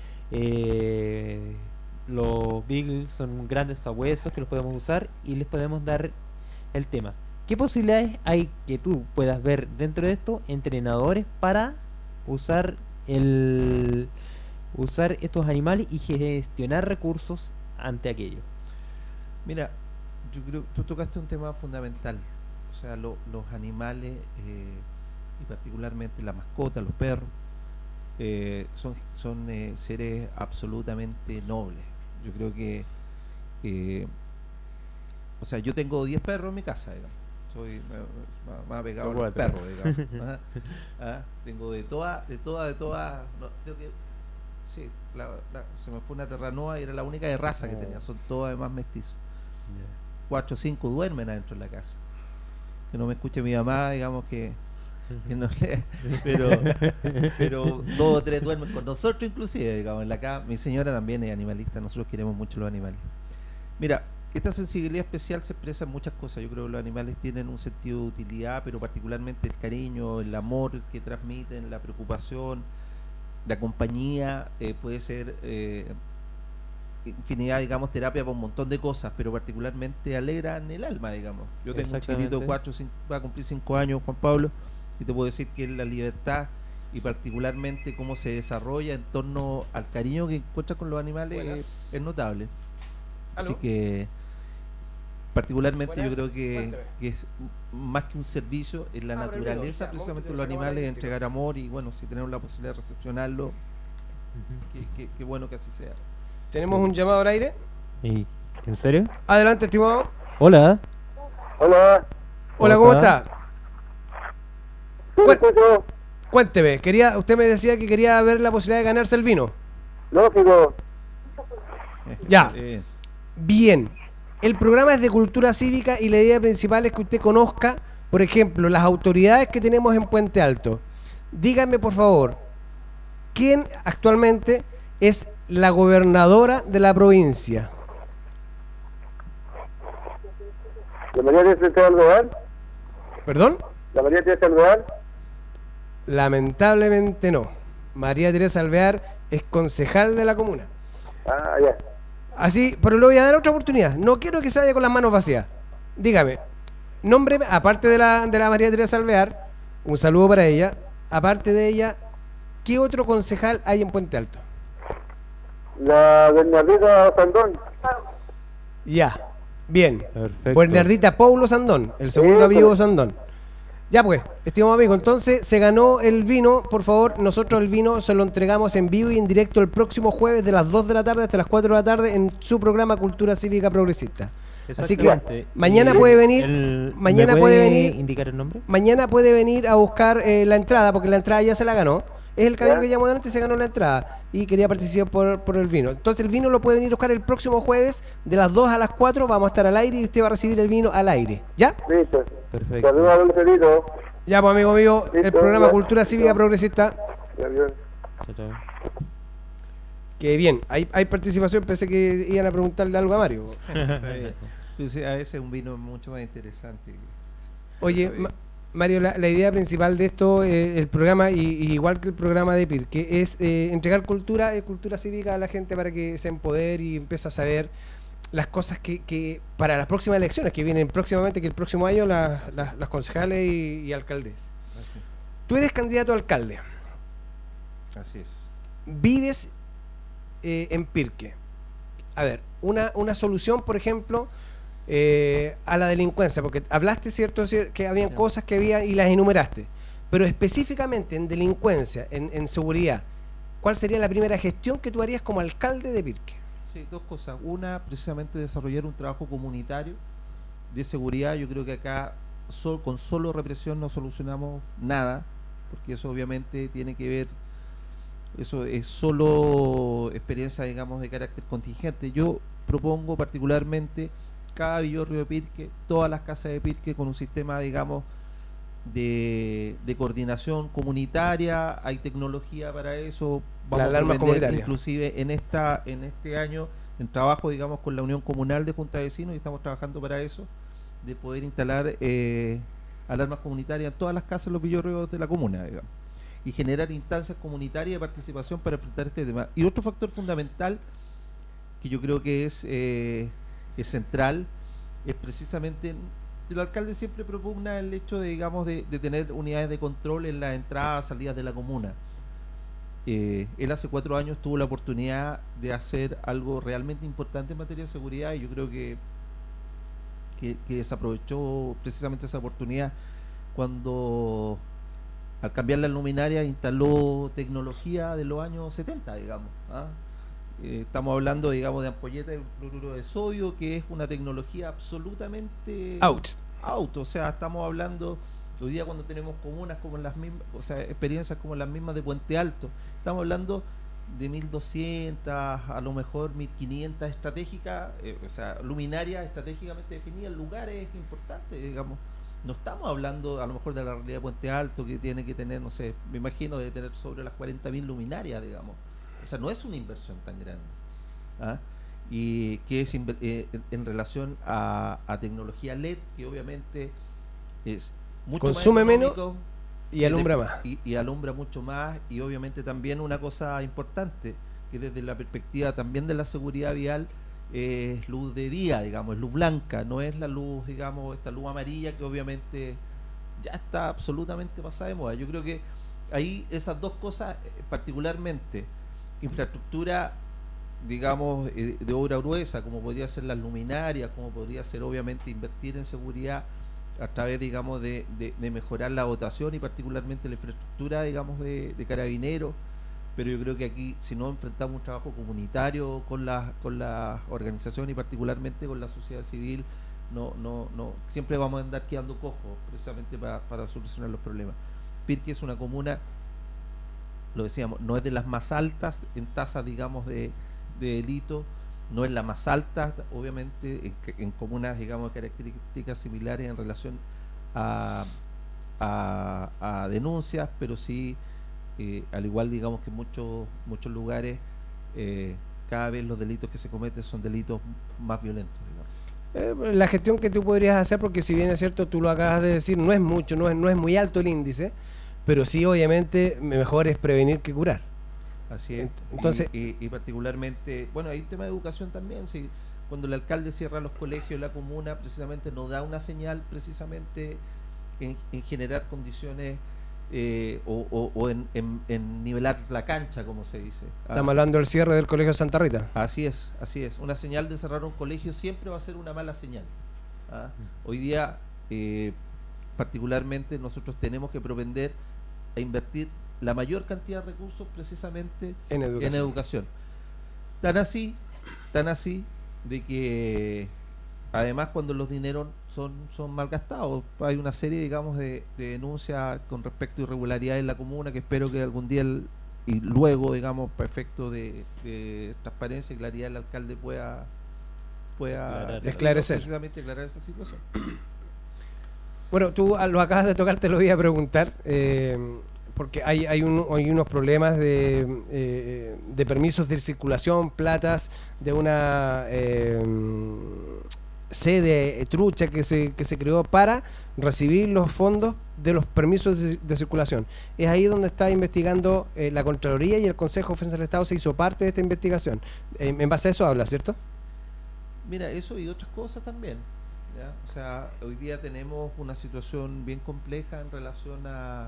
los Beagles son grandes sabuesos que los podemos usar y les podemos dar el tema. ¿Qué posibilidades hay que tú puedas ver dentro de esto? Entrenadores para usar estos animales y gestionar recursos ante aquello. Mira, yo creo que tú tocaste un tema fundamental. O sea, los animales y particularmente la mascota, los perros, son seres absolutamente nobles. Yo creo que, o sea, yo tengo 10 perros en mi casa, digamos. Soy más pegado a los perros, digamos. Tengo de todas, no, creo que sí, se me fue una terranoa y era la única de raza que tenía, son todos además mestizos. 4 o 5 duermen adentro de la casa. Que no me escuche mi mamá, digamos que no le, pero 2 o 3 duermen con nosotros inclusive, digamos, en la casa. Mi señora también es animalista, nosotros queremos mucho los animales. Mira, esta sensibilidad especial se expresa en muchas cosas. Yo creo que los animales tienen un sentido de utilidad, pero particularmente el cariño, el amor que transmiten, la preocupación, la compañía, puede ser infinidad, digamos, terapia para un montón de cosas, pero particularmente alegran el alma, digamos. Yo tengo un chiquitito de 4, va a cumplir 5 años, Juan Pablo, y te puedo decir que la libertad y particularmente cómo se desarrolla en torno al cariño que encuentra con los animales es notable. ¿Aló? Así que particularmente Buenas. yo creo que es más que un servicio, es la naturaleza ya, precisamente de momento, los animales, de eléctrico. entregar amor, y bueno, si tenemos la posibilidad de recepcionarlo, qué bueno que así sea. Tenemos un llamado al aire. ¿Y en serio? Adelante, estimado. Hola. Hola, ¿cómo ¿Cómo está? Cuénteme, usted me decía que quería ver la posibilidad de ganarse el vino. Lógico. Ya. Bien. El programa es de cultura cívica y la idea principal es que usted conozca, por ejemplo, las autoridades que tenemos en Puente Alto. Dígame, por favor, ¿quién actualmente es la gobernadora de la provincia? ¿La María Teresa Alvear? ¿Perdón? ¿La María Teresa Alvear? Lamentablemente no. María Teresa Alvear es concejal de la comuna. Ah, ya. Así, pero le voy a dar otra oportunidad. No quiero que se vaya con las manos vacías. Dígame, nombre, aparte de la María Teresa Alvear, un saludo para ella. Aparte de ella, ¿qué otro concejal hay en Puente Alto? La Bernardita Sandón. Ya, bien. Perfecto. Bernardita Paulo Sandón, el segundo Sí, amigo pero- Sandón. Ya pues, estimado amigo, entonces se ganó el vino. Por favor, nosotros el vino se lo entregamos en vivo y en directo el próximo jueves de las 2 de la tarde hasta las 4 de la tarde en su programa Cultura Cívica Progresista. Así que Exactamente. mañana Y puede venir, ¿me puede indicar el nombre? mañana puede venir a buscar la entrada, porque la entrada ya se la ganó. es el caballero Ya. que llamó delante y se ganó la entrada y quería participar por el vino. Entonces el vino lo puede venir a buscar el próximo jueves de las 2 a las 4, vamos a estar al aire y usted va a recibir el vino al aire. ¿Ya? Listo. Perfecto. Saludos a don Lucerito. Ya, pues amigo mío, el Listo, programa ya. Cultura Cívica Progresista. Ya, bien. Chao, chao. Que bien, hay participación, pensé que iban a preguntarle algo a Mario. Está bien. Pues, a veces un vino mucho más interesante. Oye, Está bien. Mario, la idea principal de esto, el programa, y igual que el programa de PIR, que es entregar cultura cívica a la gente para que se empodere y empiece a saber las cosas que para las próximas elecciones que vienen próximamente, que el próximo año las concejales y alcaldes. Así, Tú eres candidato a alcalde, así es. vives en Pirque. A ver, una solución, por ejemplo, a la delincuencia, porque hablaste, ¿cierto?, que habían Ya. cosas que había y las enumeraste, pero específicamente en delincuencia, en seguridad, ¿cuál sería la primera gestión que tú harías como alcalde de Pirque? Sí, dos cosas. Una, precisamente desarrollar un trabajo comunitario de seguridad. Yo creo que acá con solo represión no solucionamos nada, porque eso obviamente tiene que ver, eso es solo experiencia, digamos, de carácter contingente. Yo propongo particularmente cada villorrio de Pirque, todas las casas de Pirque con un sistema, digamos, de coordinación comunitaria. Hay tecnología para eso. La alarma propender, comunitaria. inclusive en este año, en trabajo, digamos, con la Unión Comunal de Junta de Vecinos, y estamos trabajando para eso, de poder instalar alarmas comunitarias en todas las casas de los villorrios de la comuna, digamos, y generar instancias comunitarias de participación para enfrentar este tema. Y otro factor fundamental que yo creo que es central es precisamente, el alcalde siempre propugna el hecho de, digamos, de tener unidades de control en las entradas, salidas de la comuna. Él hace 4 años tuvo la oportunidad de hacer algo realmente importante en materia de seguridad, y yo creo que desaprovechó precisamente esa oportunidad cuando, al cambiar la luminaria, instaló tecnología de los años 70, digamos. ¿Ah? Estamos hablando, digamos, de ampolletas de cloruro de sodio, que es una tecnología absolutamente Out. O sea, estamos hablando hoy día, cuando tenemos comunas como las mismas, o sea, experiencias como las mismas de Puente Alto, estamos hablando de 1200, a lo mejor 1500 estratégicas, o sea, luminarias estratégicamente definidas, lugares importantes, digamos. No estamos hablando a lo mejor de la realidad de Puente Alto, que tiene que tener, no sé, me imagino de tener sobre las 40.000 luminarias, digamos. O sea, no es una inversión tan grande. ¿Ah? Y que es en relación a tecnología LED, que obviamente es mucho Consume más menos económico, y alumbra más. y alumbra mucho más, y obviamente también una cosa importante, que desde la perspectiva también de la seguridad vial, es luz de día, digamos, es luz blanca, no es la luz, digamos, esta luz amarilla que obviamente ya está absolutamente pasada de moda. Yo creo que ahí esas dos cosas, particularmente infraestructura, digamos, de obra gruesa, como podría ser las luminarias, como podría ser obviamente invertir en seguridad a través, digamos, de mejorar la dotación y particularmente la infraestructura, digamos, de carabineros. Pero yo creo que aquí, si no enfrentamos un trabajo comunitario con las organizaciones y particularmente con la sociedad civil, no siempre vamos a andar quedando cojos precisamente para solucionar los problemas. Pirque es una comuna, lo decíamos, no es de las más altas en tasas, digamos, de delito, no es la más alta, obviamente, en comunas, digamos, de características similares en relación a denuncias, pero sí, al igual, digamos, que en muchos lugares, cada vez los delitos que se cometen son delitos más violentos, digamos. La gestión que tú podrías hacer, porque si bien es cierto, tú lo acabas de decir, no es mucho, no es muy alto el índice, pero sí, obviamente, mejor es prevenir que curar. Así es. Entonces, y particularmente, bueno, hay un tema de educación también. Si cuando el alcalde cierra los colegios, la comuna precisamente nos da una señal precisamente en generar condiciones o en nivelar la cancha, como se dice. estamos hablando del cierre del Colegio Santa Rita. Así es, así es. Una señal de cerrar un colegio siempre va a ser una mala señal. ¿Ah? Hoy día, particularmente, nosotros tenemos que propender a invertir la mayor cantidad de recursos precisamente En educación. Tan así de que además, cuando los dineros son malgastados. Hay una serie, digamos, de denuncias con respecto a irregularidades en la comuna que espero que algún día y luego, digamos, para efecto de transparencia y claridad, el alcalde pueda esclarecer. Precisamente aclarar esa situación. Bueno, tú lo acabas de tocar, te lo voy a preguntar, porque hay unos problemas de permisos de circulación, platas, de una sede trucha que se creó para recibir los fondos de los permisos de circulación. Es ahí donde está investigando la Contraloría, y el Consejo de Defensa del Estado se hizo parte de esta investigación. En base a eso habla, ¿cierto? Mira, eso y otras cosas también, ¿ya? O sea, hoy día tenemos una situación bien compleja en relación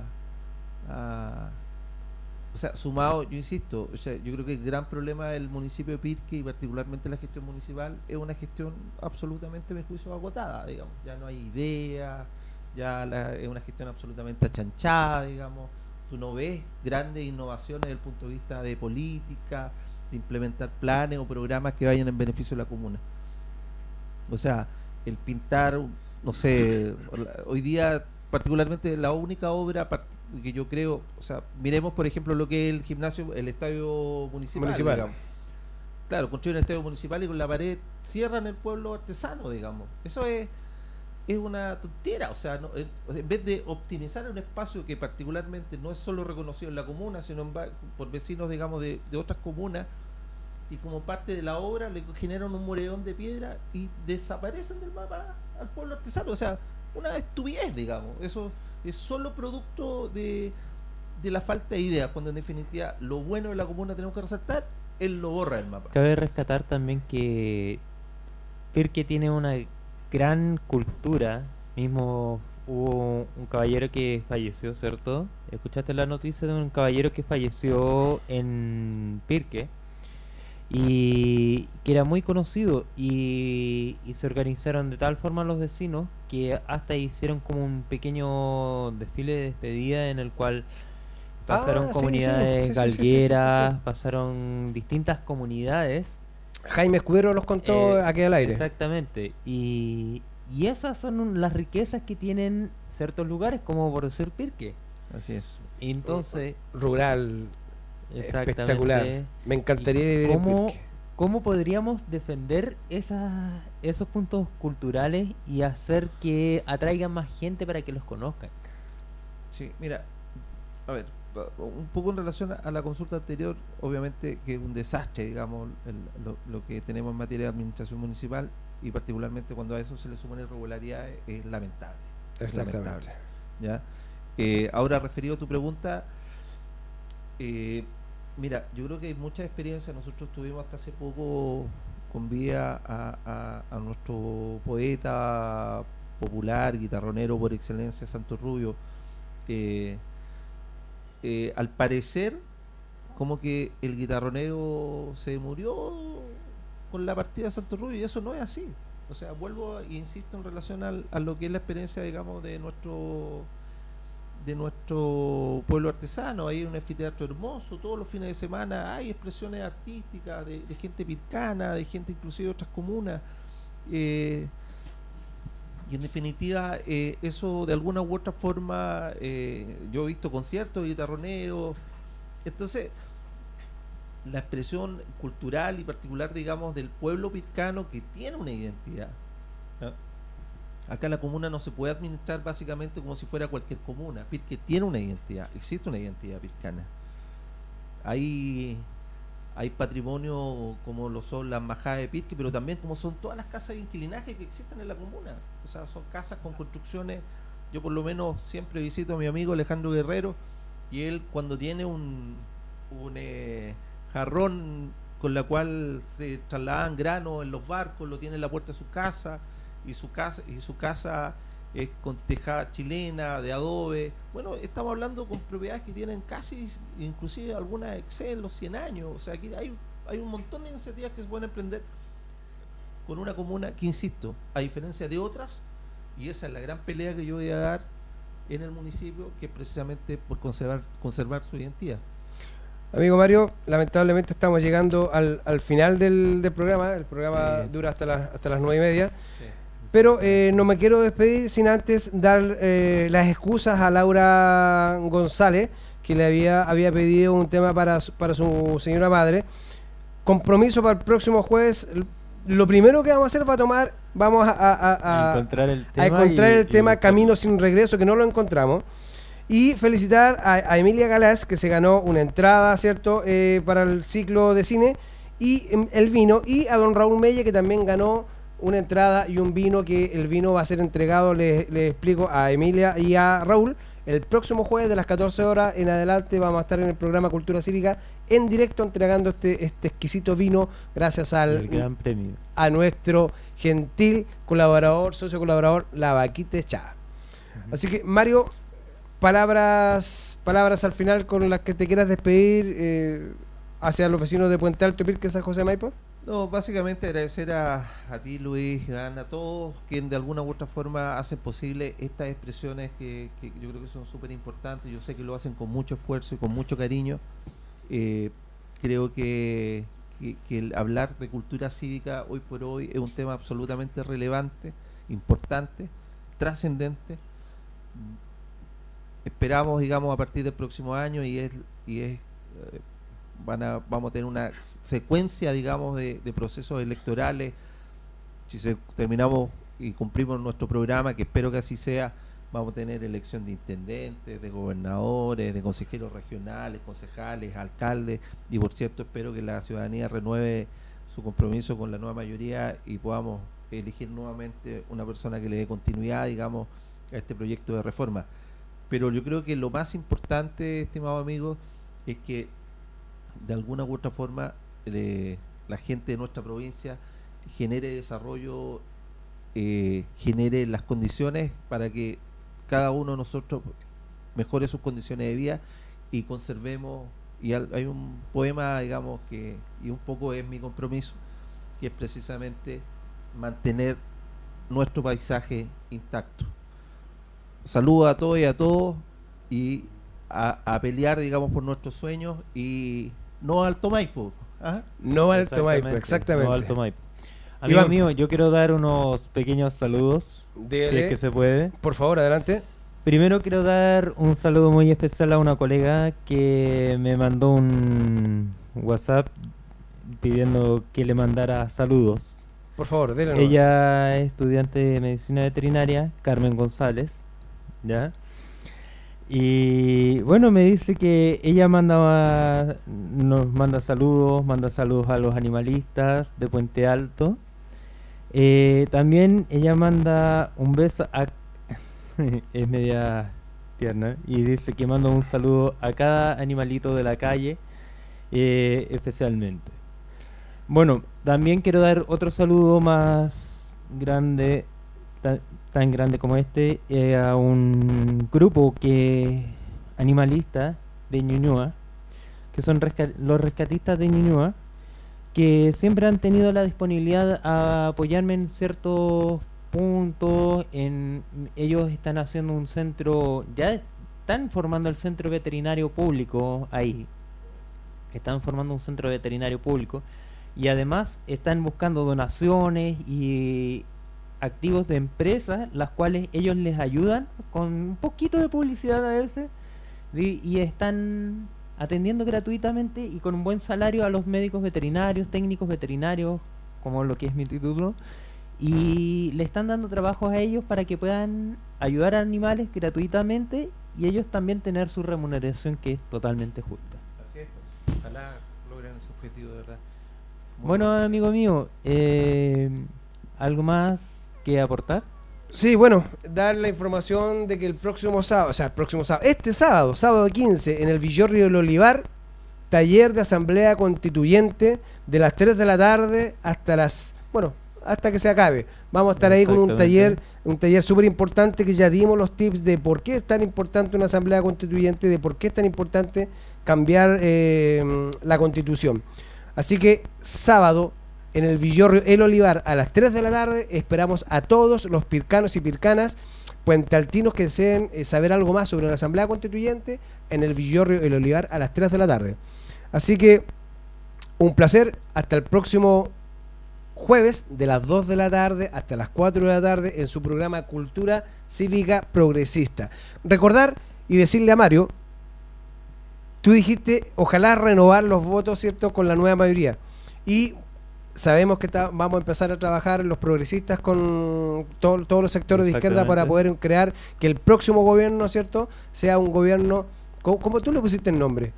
o sea, sumado, yo insisto, o sea, yo creo que el gran problema del municipio de Pirque y particularmente la gestión municipal es una gestión absolutamente, a mi juicio, agotada, digamos. Ya no hay idea, es una gestión absolutamente achanchada, digamos. Tú no ves grandes innovaciones desde el punto de vista de política, de implementar planes o programas que vayan en beneficio de la comuna. O sea, el pintar, no sé, hoy día particularmente la única obra que yo creo, o sea, miremos por ejemplo lo que es el gimnasio, el estadio municipal. Digamos. Claro, construyen el estadio municipal y con la pared cierran el pueblo artesano, digamos. Eso es una tontera, o sea, en vez de optimizar un espacio que particularmente no es solo reconocido en la comuna, sino por vecinos, digamos, de otras comunas, y como parte de la obra le generan un moredón de piedra y desaparecen del mapa al pueblo artesano. O sea, una estupidez, digamos. Eso es solo producto de la falta de ideas, cuando en definitiva lo bueno de la comuna tenemos que resaltar, él lo borra del mapa. Cabe rescatar también que Pirque tiene una gran cultura. Mismo hubo un caballero que falleció, ¿cierto? ¿Escuchaste la noticia de un caballero que falleció en Pirque? Y que era muy conocido, y se organizaron de tal forma los vecinos que hasta hicieron como un pequeño desfile de despedida en el cual pasaron comunidades galgueras, pasaron distintas comunidades. Jaime Escudero los contó aquí al aire. Exactamente, y esas son las riquezas que tienen ciertos lugares, como por decir Pirque. Así es. Entonces, rural. Espectacular. Me encantaría vivir en Pirque. ¿Cómo podríamos defender esos puntos culturales y hacer que atraigan más gente para que los conozcan? Sí, mira, a ver, un poco en relación a la consulta anterior, obviamente que es un desastre, digamos, lo que tenemos en materia de administración municipal, y particularmente cuando a eso se le suman irregularidades, es lamentable. Exactamente. ¿Ya? Ahora, referido a tu pregunta, mira, yo creo que hay mucha experiencia. Nosotros tuvimos hasta hace poco con vida a nuestro poeta popular, guitarronero por excelencia, Santos Rubio. Al parecer, como que el guitarronero se murió con la partida de Santos Rubio, y eso no es así. O sea, vuelvo e insisto en relación a lo que es la experiencia, digamos, de nuestro pueblo artesano. Hay un anfiteatro hermoso, todos los fines de semana hay expresiones artísticas de gente pircana, de gente inclusive de otras comunas, y en definitiva eso de alguna u otra forma, yo he visto conciertos de guitarroneros. Entonces la expresión cultural y particular, digamos, del pueblo pircano, que tiene una identidad, ¿no? Acá la comuna no se puede administrar básicamente como si fuera cualquier comuna. Pirque tiene una identidad, existe una identidad pircana. Hay patrimonio como lo son las majadas de Pirque, pero también como son todas las casas de inquilinaje que existen en la comuna. O sea, son casas con construcciones. Yo por lo menos siempre visito a mi amigo Alejandro Guerrero, y él cuando tiene un jarrón con la cual se trasladan granos en los barcos, lo tiene en la puerta de su casa. Y su casa es con tejada chilena, de adobe. Bueno, estamos hablando con propiedades que tienen casi, inclusive algunas exceden los 100 años. O sea, aquí hay un montón de iniciativas que se pueden emprender con una comuna que, insisto, a diferencia de otras, y esa es la gran pelea que yo voy a dar en el municipio, que es precisamente por conservar su identidad. Amigo Mario, lamentablemente estamos llegando al final del programa. El programa dura hasta las 9:30. Sí. Pero no me quiero despedir sin antes dar las excusas a Laura González, que le había pedido un tema para su señora madre. Compromiso para el próximo jueves. Lo primero que vamos a hacer vamos a encontrar el tema Camino sin Regreso, que no lo encontramos. Y felicitar a Emilia Galás, que se ganó una entrada, ¿cierto?, para el ciclo de cine y el vino. Y a don Raúl Melle, que también ganó una entrada y un vino, que el vino va a ser entregado, le explico, a Emilia y a Raúl. El próximo jueves de las 14 horas en adelante vamos a estar en el programa Cultura Cívica en directo entregando este exquisito vino gracias el gran premio a nuestro gentil colaborador, socio colaborador, La Vaquita Echada. Así que, Mario, palabras al final con las que te quieras despedir hacia los vecinos de Puente Alto, Pirque, San José de Maipo. No, básicamente agradecer a ti, Luis, Iván, a todos quienes de alguna u otra forma hacen posible estas expresiones que yo creo que son súper importantes. Yo sé que lo hacen con mucho esfuerzo y con mucho cariño. Creo que el hablar de cultura cívica hoy por hoy es un tema absolutamente relevante, importante, trascendente. Esperamos, digamos, a partir del próximo año vamos a tener una secuencia, digamos, de procesos electorales. Si terminamos y cumplimos nuestro programa, que espero que así sea, vamos a tener elección de intendentes, de gobernadores, de consejeros regionales, concejales, alcaldes, y por cierto espero que la ciudadanía renueve su compromiso con la nueva mayoría y podamos elegir nuevamente una persona que le dé continuidad, digamos, a este proyecto de reforma. Pero yo creo que lo más importante, estimado amigo, es que de alguna u otra forma la gente de nuestra provincia genere desarrollo, genere las condiciones para que cada uno de nosotros mejore sus condiciones de vida y conservemos. Y hay un poema, digamos, y un poco es mi compromiso, que es precisamente mantener nuestro paisaje intacto. Saludos a todos y a todos, y a pelear, digamos, por nuestros sueños y no al Alto Maipo. ¿Ah? No al Alto Maipo, exactamente. No al Alto Maipo. Amigo mío, yo quiero dar unos pequeños saludos, si es que se puede. Por favor, adelante. Primero quiero dar un saludo muy especial a una colega que me mandó un WhatsApp pidiendo que le mandara saludos. Por favor, déle. Ella es estudiante de medicina veterinaria, Carmen González, ¿ya? Y bueno, me dice que ella nos manda saludos a los animalistas de Puente Alto. También ella manda un beso a es media tierna y dice que manda un saludo a cada animalito de la calle, especialmente. Bueno, también quiero dar otro saludo más grande, tan grande como este, a un grupo animalista de Ñuñoa, que son los rescatistas de Ñuñoa, que siempre han tenido la disponibilidad a apoyarme en ciertos puntos. Ellos están haciendo un centro, ya están formando el centro veterinario público ahí, están formando un centro veterinario público, y además están buscando donaciones y activos de empresas, las cuales ellos les ayudan con un poquito de publicidad a veces, y están atendiendo gratuitamente y con un buen salario a los médicos veterinarios, técnicos veterinarios, como lo que es mi título, y le están dando trabajos a ellos para que puedan ayudar a animales gratuitamente y ellos también tener su remuneración, que es totalmente justa. Así es, ojalá logren ese objetivo, de verdad. Bueno, amigo mío, ¿algo más que aportar? Sí, bueno, dar la información de que este sábado 15, en el Villorrio del Olivar, taller de asamblea constituyente de las 3 de la tarde hasta que se acabe. Vamos a estar ahí con un taller súper importante, que ya dimos los tips de por qué es tan importante una asamblea constituyente, de por qué es tan importante cambiar la constitución. Así que sábado, en el Villorrio El Olivar, a las 3 de la tarde, esperamos a todos los pircanos y pircanas puentealtinos que deseen saber algo más sobre la Asamblea Constituyente, en el Villorrio El Olivar a las 3 de la tarde. Así que un placer, hasta el próximo jueves de las 2 de la tarde hasta las 4 de la tarde en su programa Cultura Cívica Progresista. Recordar y decirle a Mario, tú dijiste, ojalá renovar los votos, ¿cierto?, con la nueva mayoría. Y sabemos que vamos a empezar a trabajar los progresistas con todos los sectores de izquierda para poder crear que el próximo gobierno, ¿cierto?, sea un gobierno, como tú le pusiste el nombre,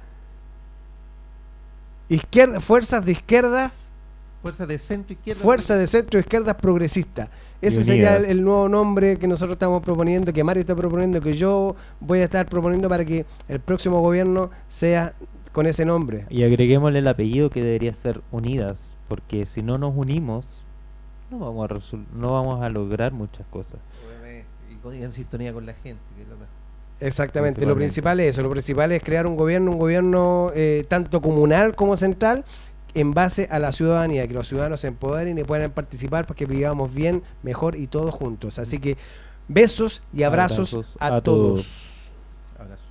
fuerzas de izquierdas, Fuerza de centro izquierda. fuerza de centro izquierdas progresistas. Ese sería el nuevo nombre que nosotros estamos proponiendo, que Mario está proponiendo, que yo voy a estar proponiendo para que el próximo gobierno sea con ese nombre. Y agreguémosle el apellido, que debería ser Unidas, porque si no nos unimos no vamos a lograr muchas cosas. Obviamente, y en sintonía con la gente, que es lo mejor. Exactamente, lo principal es eso, lo principal es crear un gobierno tanto comunal como central, en base a la ciudadanía, que los ciudadanos se empoderen y puedan participar para que vivamos bien, mejor y todos juntos. Así que besos y abrazos a todos. Abrazo.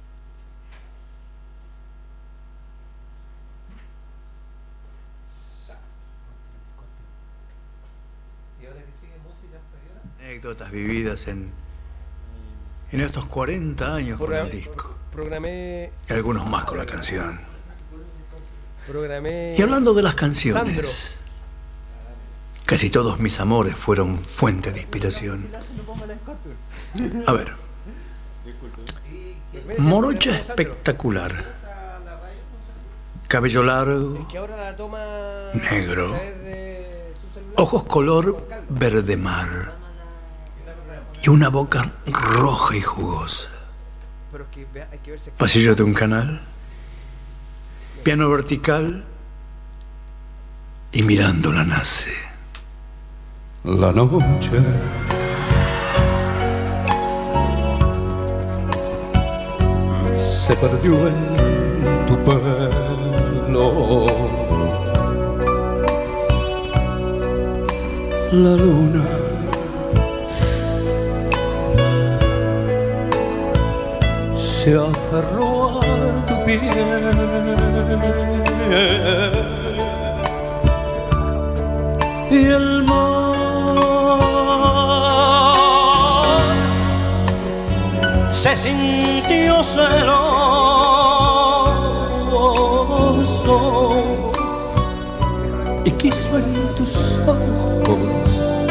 ¿Y ahora que sigue música hasta ahora? Anécdotas vividas en estos 40 años con el disco. Programé. Y algunos más con la canción. Programé. Y hablando de las canciones, Sandro. casi todos mis amores fueron fuente de inspiración. A ver, morocha espectacular, cabello largo, Que ahora la toma negro, a través de su celular. ojos color verde mar y una boca roja y jugosa. Pero es que hay que verse. Pasillo de un canal, piano vertical y mirándola nace. La noche se perdió en tu pelo. La luna se aferró a tu piel. Y el mar se sintió celoso y quiso en tus ojos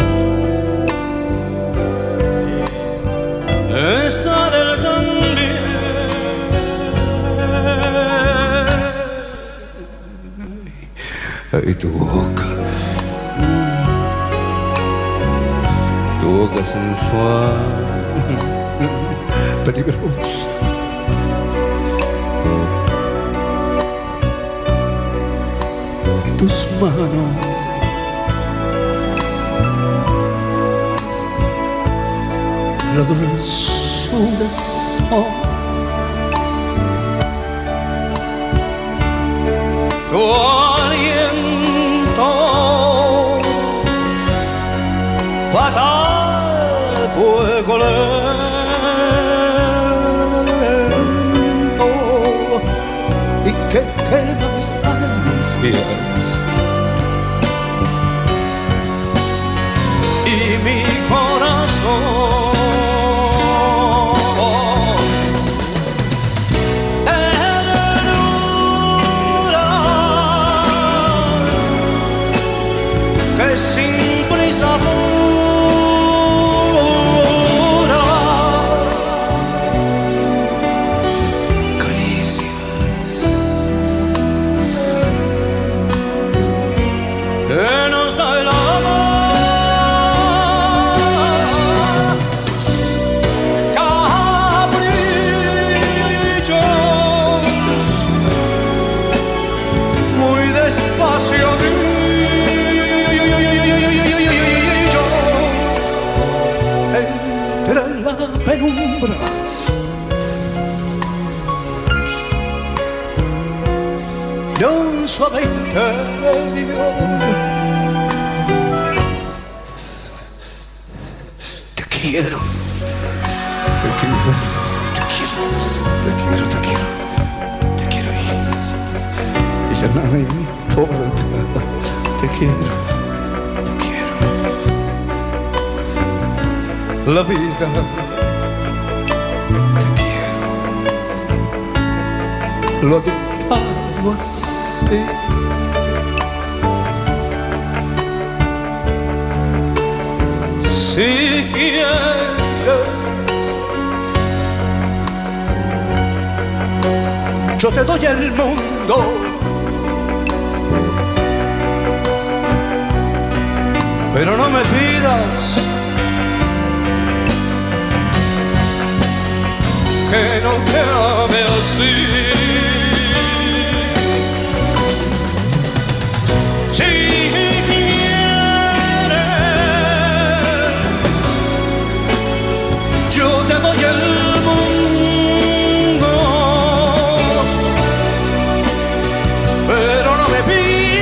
estar el también. Y tu boca sensual, peligrosa, tus manos la dulzura son, tu aliento fatal, fuego lento y que quema mis ansias y mi corazón. Ternura que sin prisa penumbra de un suave interior. Te quiero, te quiero, te quiero, te quiero, te quiero, te quiero y ya nada me importa. Te quiero, te la vida. Te quiero, lo he dejado así. Si quieres, yo te doy el mundo. Pero no me pidas que no te ame así. Si quieres, yo te doy el mundo, pero no me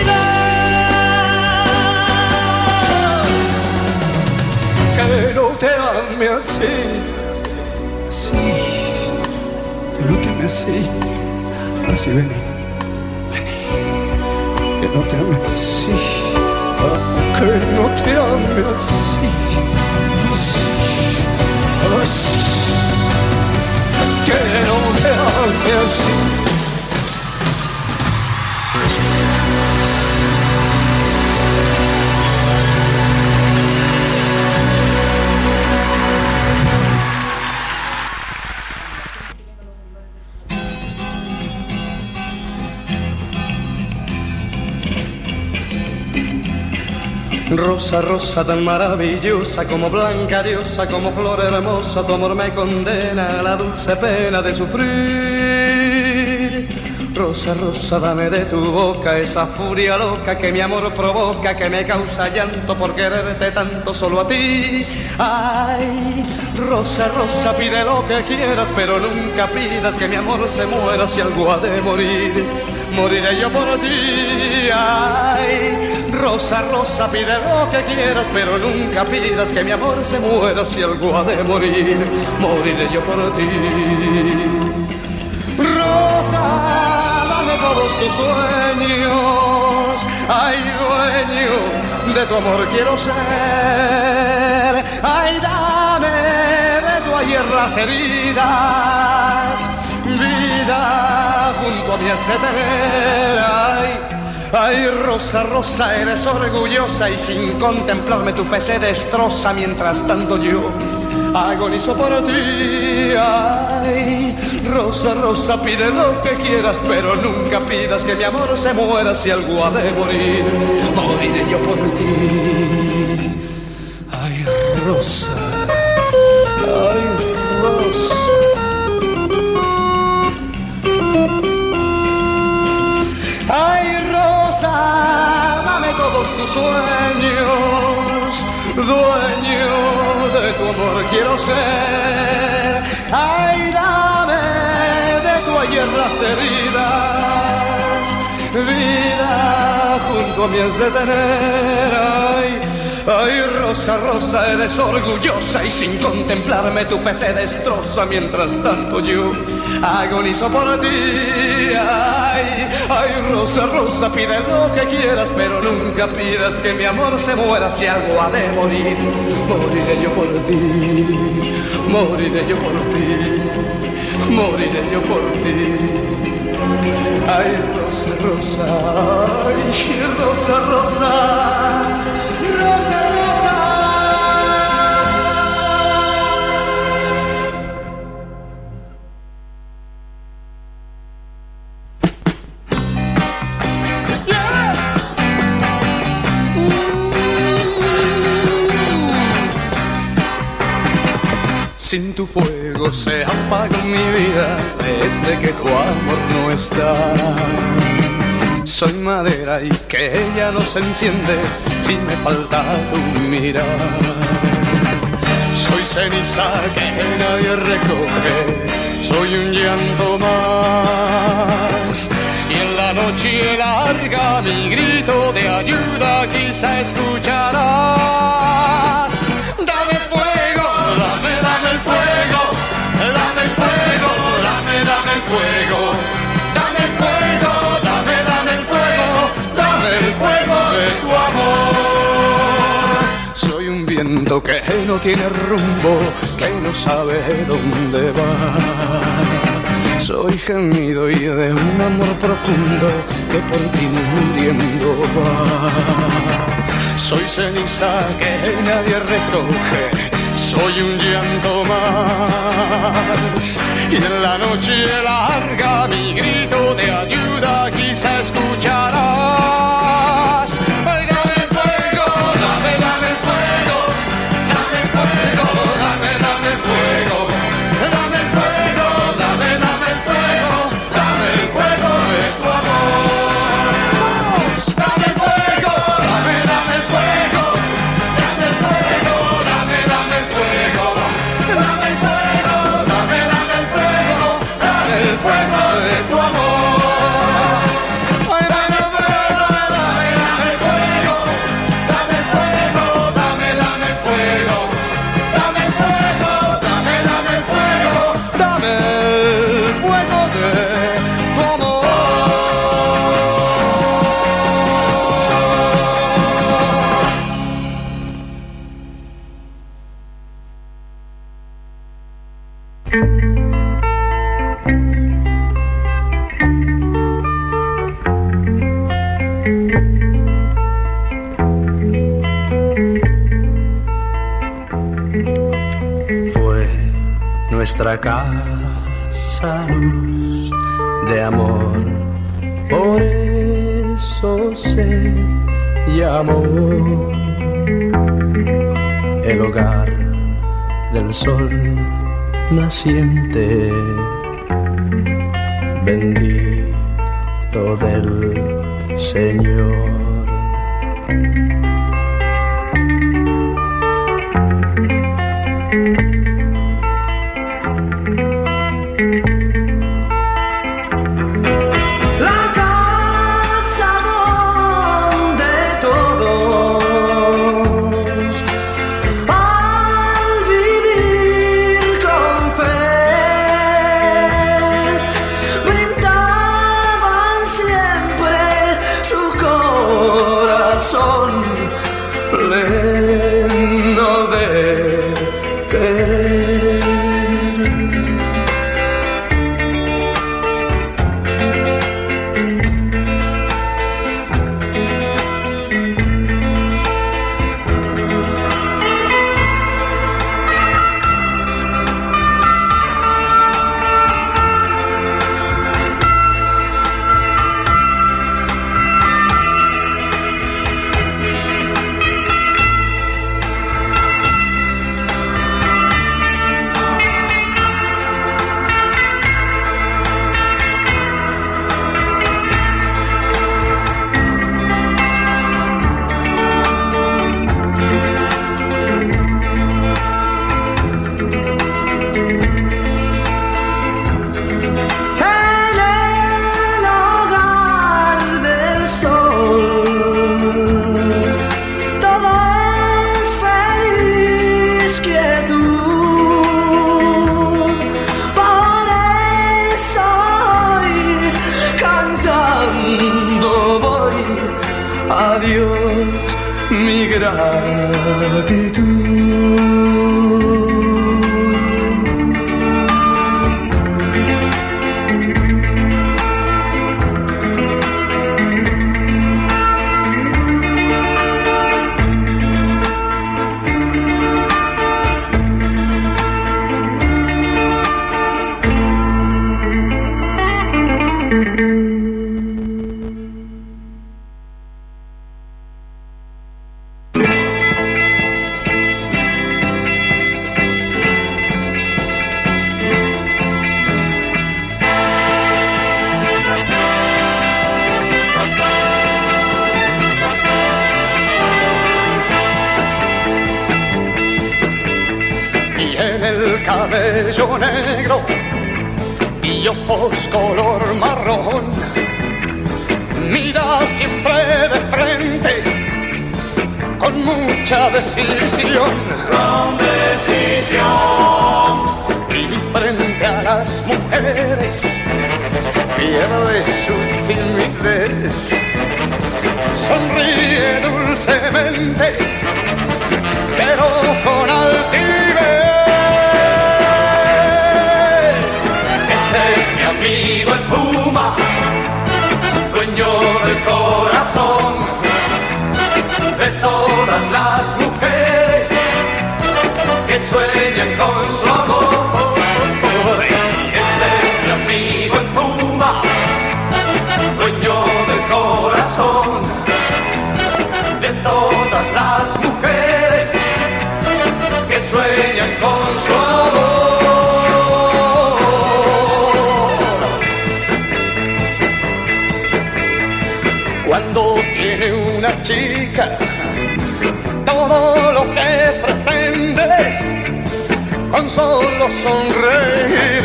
pidas que no te ame así. Así, que no te ame así. Así, vení, vení. Que no te ame así. Que no te ame así. Así, así. Que no te ame así. Rosa, rosa tan maravillosa, como blanca diosa, como flor hermosa, tu amor me condena a la dulce pena de sufrir. Rosa, rosa, dame de tu boca esa furia loca que mi amor provoca, que me causa llanto por quererte tanto solo a ti. Ay, rosa, rosa, pide lo que quieras, pero nunca pidas que mi amor se muera si algo ha de morir. Moriré yo por ti. Ay, rosa, rosa, pide lo que quieras, pero nunca pidas que mi amor se muera si algo ha de morir. Moriré yo por ti. Rosa, dame todos tus sueños. Ay, dueño de tu amor quiero ser. Ay, dame de tu ayer las heridas. Vida junto a mí has de tener. Ay, ay, rosa, rosa, eres orgullosa y sin contemplarme tu fe se destroza. Mientras tanto yo agonizo por ti. Ay, rosa, rosa, pide lo que quieras, pero nunca pidas que mi amor se muera si algo ha de morir. Moriré yo por ti. Ay, rosa, ay, rosa. Ay, rosa, dame todos tus sueños. Dueño de tu amor quiero ser. Ay, dame de tu ayer las heridas. Vida junto a mí has de tener. Ay, ay, rosa, rosa, eres orgullosa y sin contemplarme tu fe se destroza. Mientras tanto yo agonizo por ti. Ay, ay, rosa, rosa, pide lo que quieras, pero nunca pidas que mi amor se muera si algo ha de morir. Moriré yo por ti. Moriré yo por ti. Moriré yo por ti. Ay, rosa, rosa, ay, rosa, rosa, rosa, rosa. Sin tu fuego se apaga mi vida desde que tu amor no está. Soy madera y que ella no se enciende si me falta tu mirar. Soy ceniza que nadie recoge, soy un llanto más. Y en la noche larga mi grito de ayuda quizá escucharás. Dame fuego, dame, dame el fuego, dame el fuego, dame, dame el fuego, dame el fuego, dame, dame el fuego, dame el fuego de tu amor. Soy un viento viento que no tiene rumbo, que no sabe dónde va. Soy gemido y de un amor profundo que por ti muriendo va. Soy ceniza que nadie recoge, soy un llanto más. Y en la noche larga mi grito de ayuda quizá escucharás. Nuestra casa luz de amor, por eso se llamó el hogar del sol naciente, bendito del Señor. Cabello negro y ojos color marrón, mira siempre de frente con mucha decisión, y frente a las mujeres pierde su timidez, sonríe dulcemente, pero amigo el puma, dueño del corazón de todas las mujeres que sueñan con su amor. Este es mi amigo el puma, dueño del corazón de todas las mujeres que sueñan con su amor. Cuando tiene una chica todo lo que pretende con solo sonreír,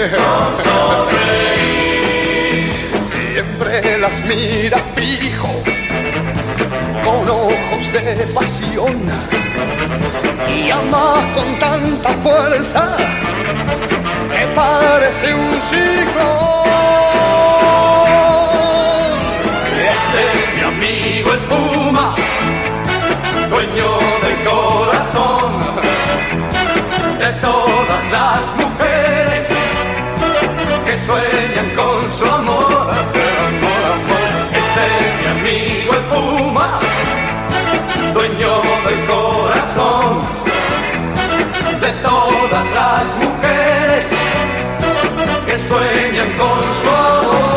siempre las mira fijo con ojos de pasión y ama con tanta fuerza que parece un ciclón. Ese es mi amigo el puma, dueño del corazón de todas las mujeres que sueñan con su amor. Ese es mi amigo el puma, dueño del corazón de todas las mujeres que sueñan con su amor.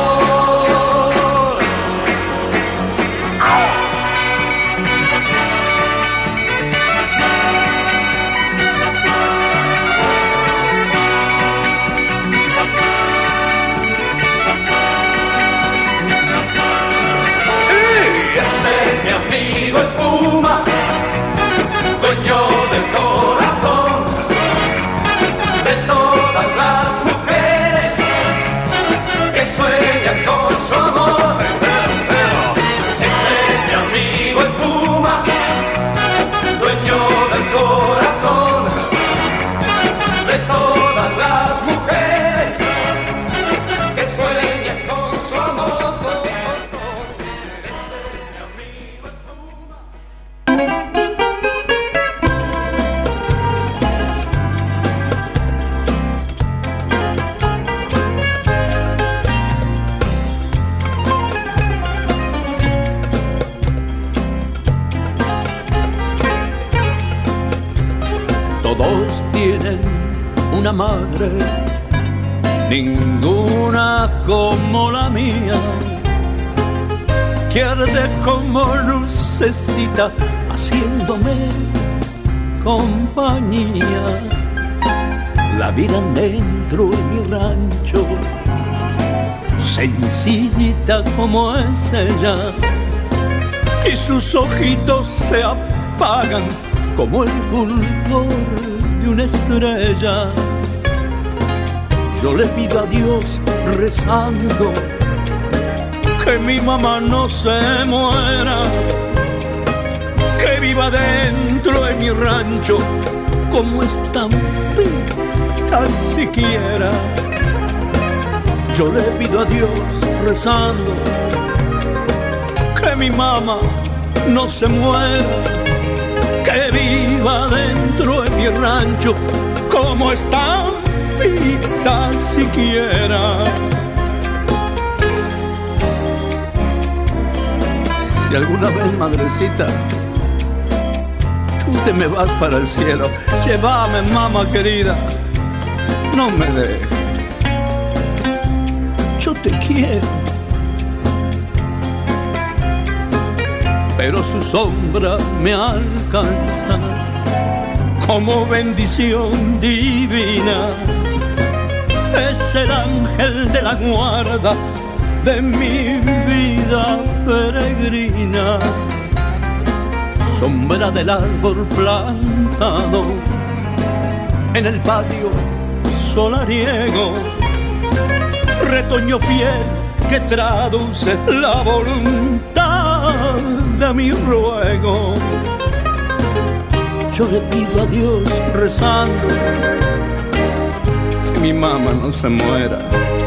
Amigo el puma, dueño del corazón de todas las mujeres que sueñan con su amor. Ese es mi amigo el puma, dueño del corazón de todas las mujeres que sueñan con su amor. Todos tienen una madre, ninguna como la mía, que arde como lucecita, haciéndome compañía. La vida dentro de mi rancho, sencillita como es ella, y sus ojitos se apagan como el fulgor de una estrella. Yo le pido a Dios rezando que mi mamá no se muera, que viva dentro de mi rancho como estampita siquiera. Yo le pido a Dios rezando que mi mamá no se muera, que viva dentro de mi rancho como estampita siquiera. Si alguna vez, madrecita, tú te me vas para el cielo, llévame, mamá querida, no me dejes. Yo te quiero, pero su sombra me alcanza como bendición divina. Es el ángel de la guarda de mi vida peregrina, sombra del árbol plantado en el patio solariego, retoño fiel que traduce la voluntad de mi ruego. Yo le pido a Dios rezando que mi mamá no se muera,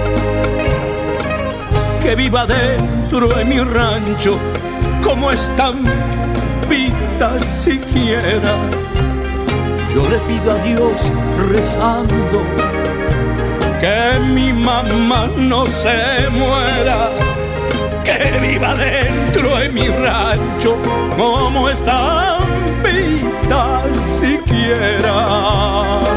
que viva dentro de mi rancho como estampita siquiera. Yo le pido a Dios rezando que mi mamá no se muera, que viva dentro de mi rancho como estampita siquiera.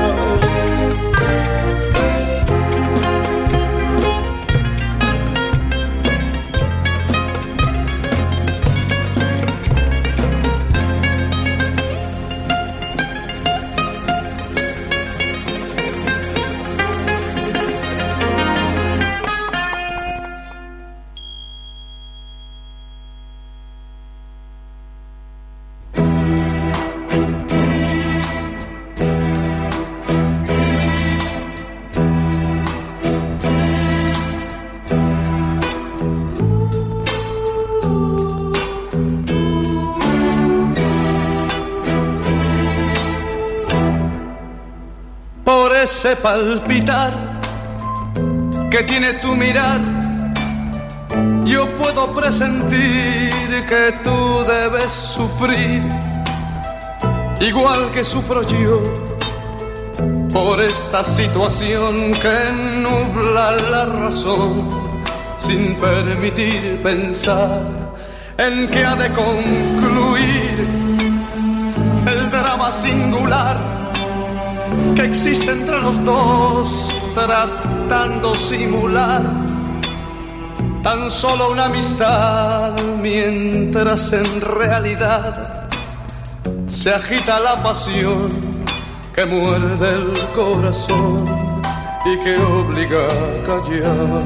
Ese palpitar que tiene tu mirar, yo puedo presentir que tú debes sufrir, igual que sufro yo, por esta situación que nubla la razón, sin permitir pensar en que ha de concluir el drama singular que existe entre los dos, tratando simular tan solo una amistad, mientras en realidad se agita la pasión que muerde el corazón y que obliga a callar.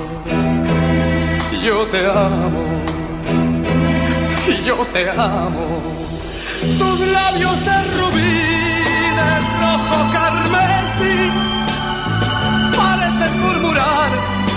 Yo te amo, yo te amo, tus labios de rubí, de rojo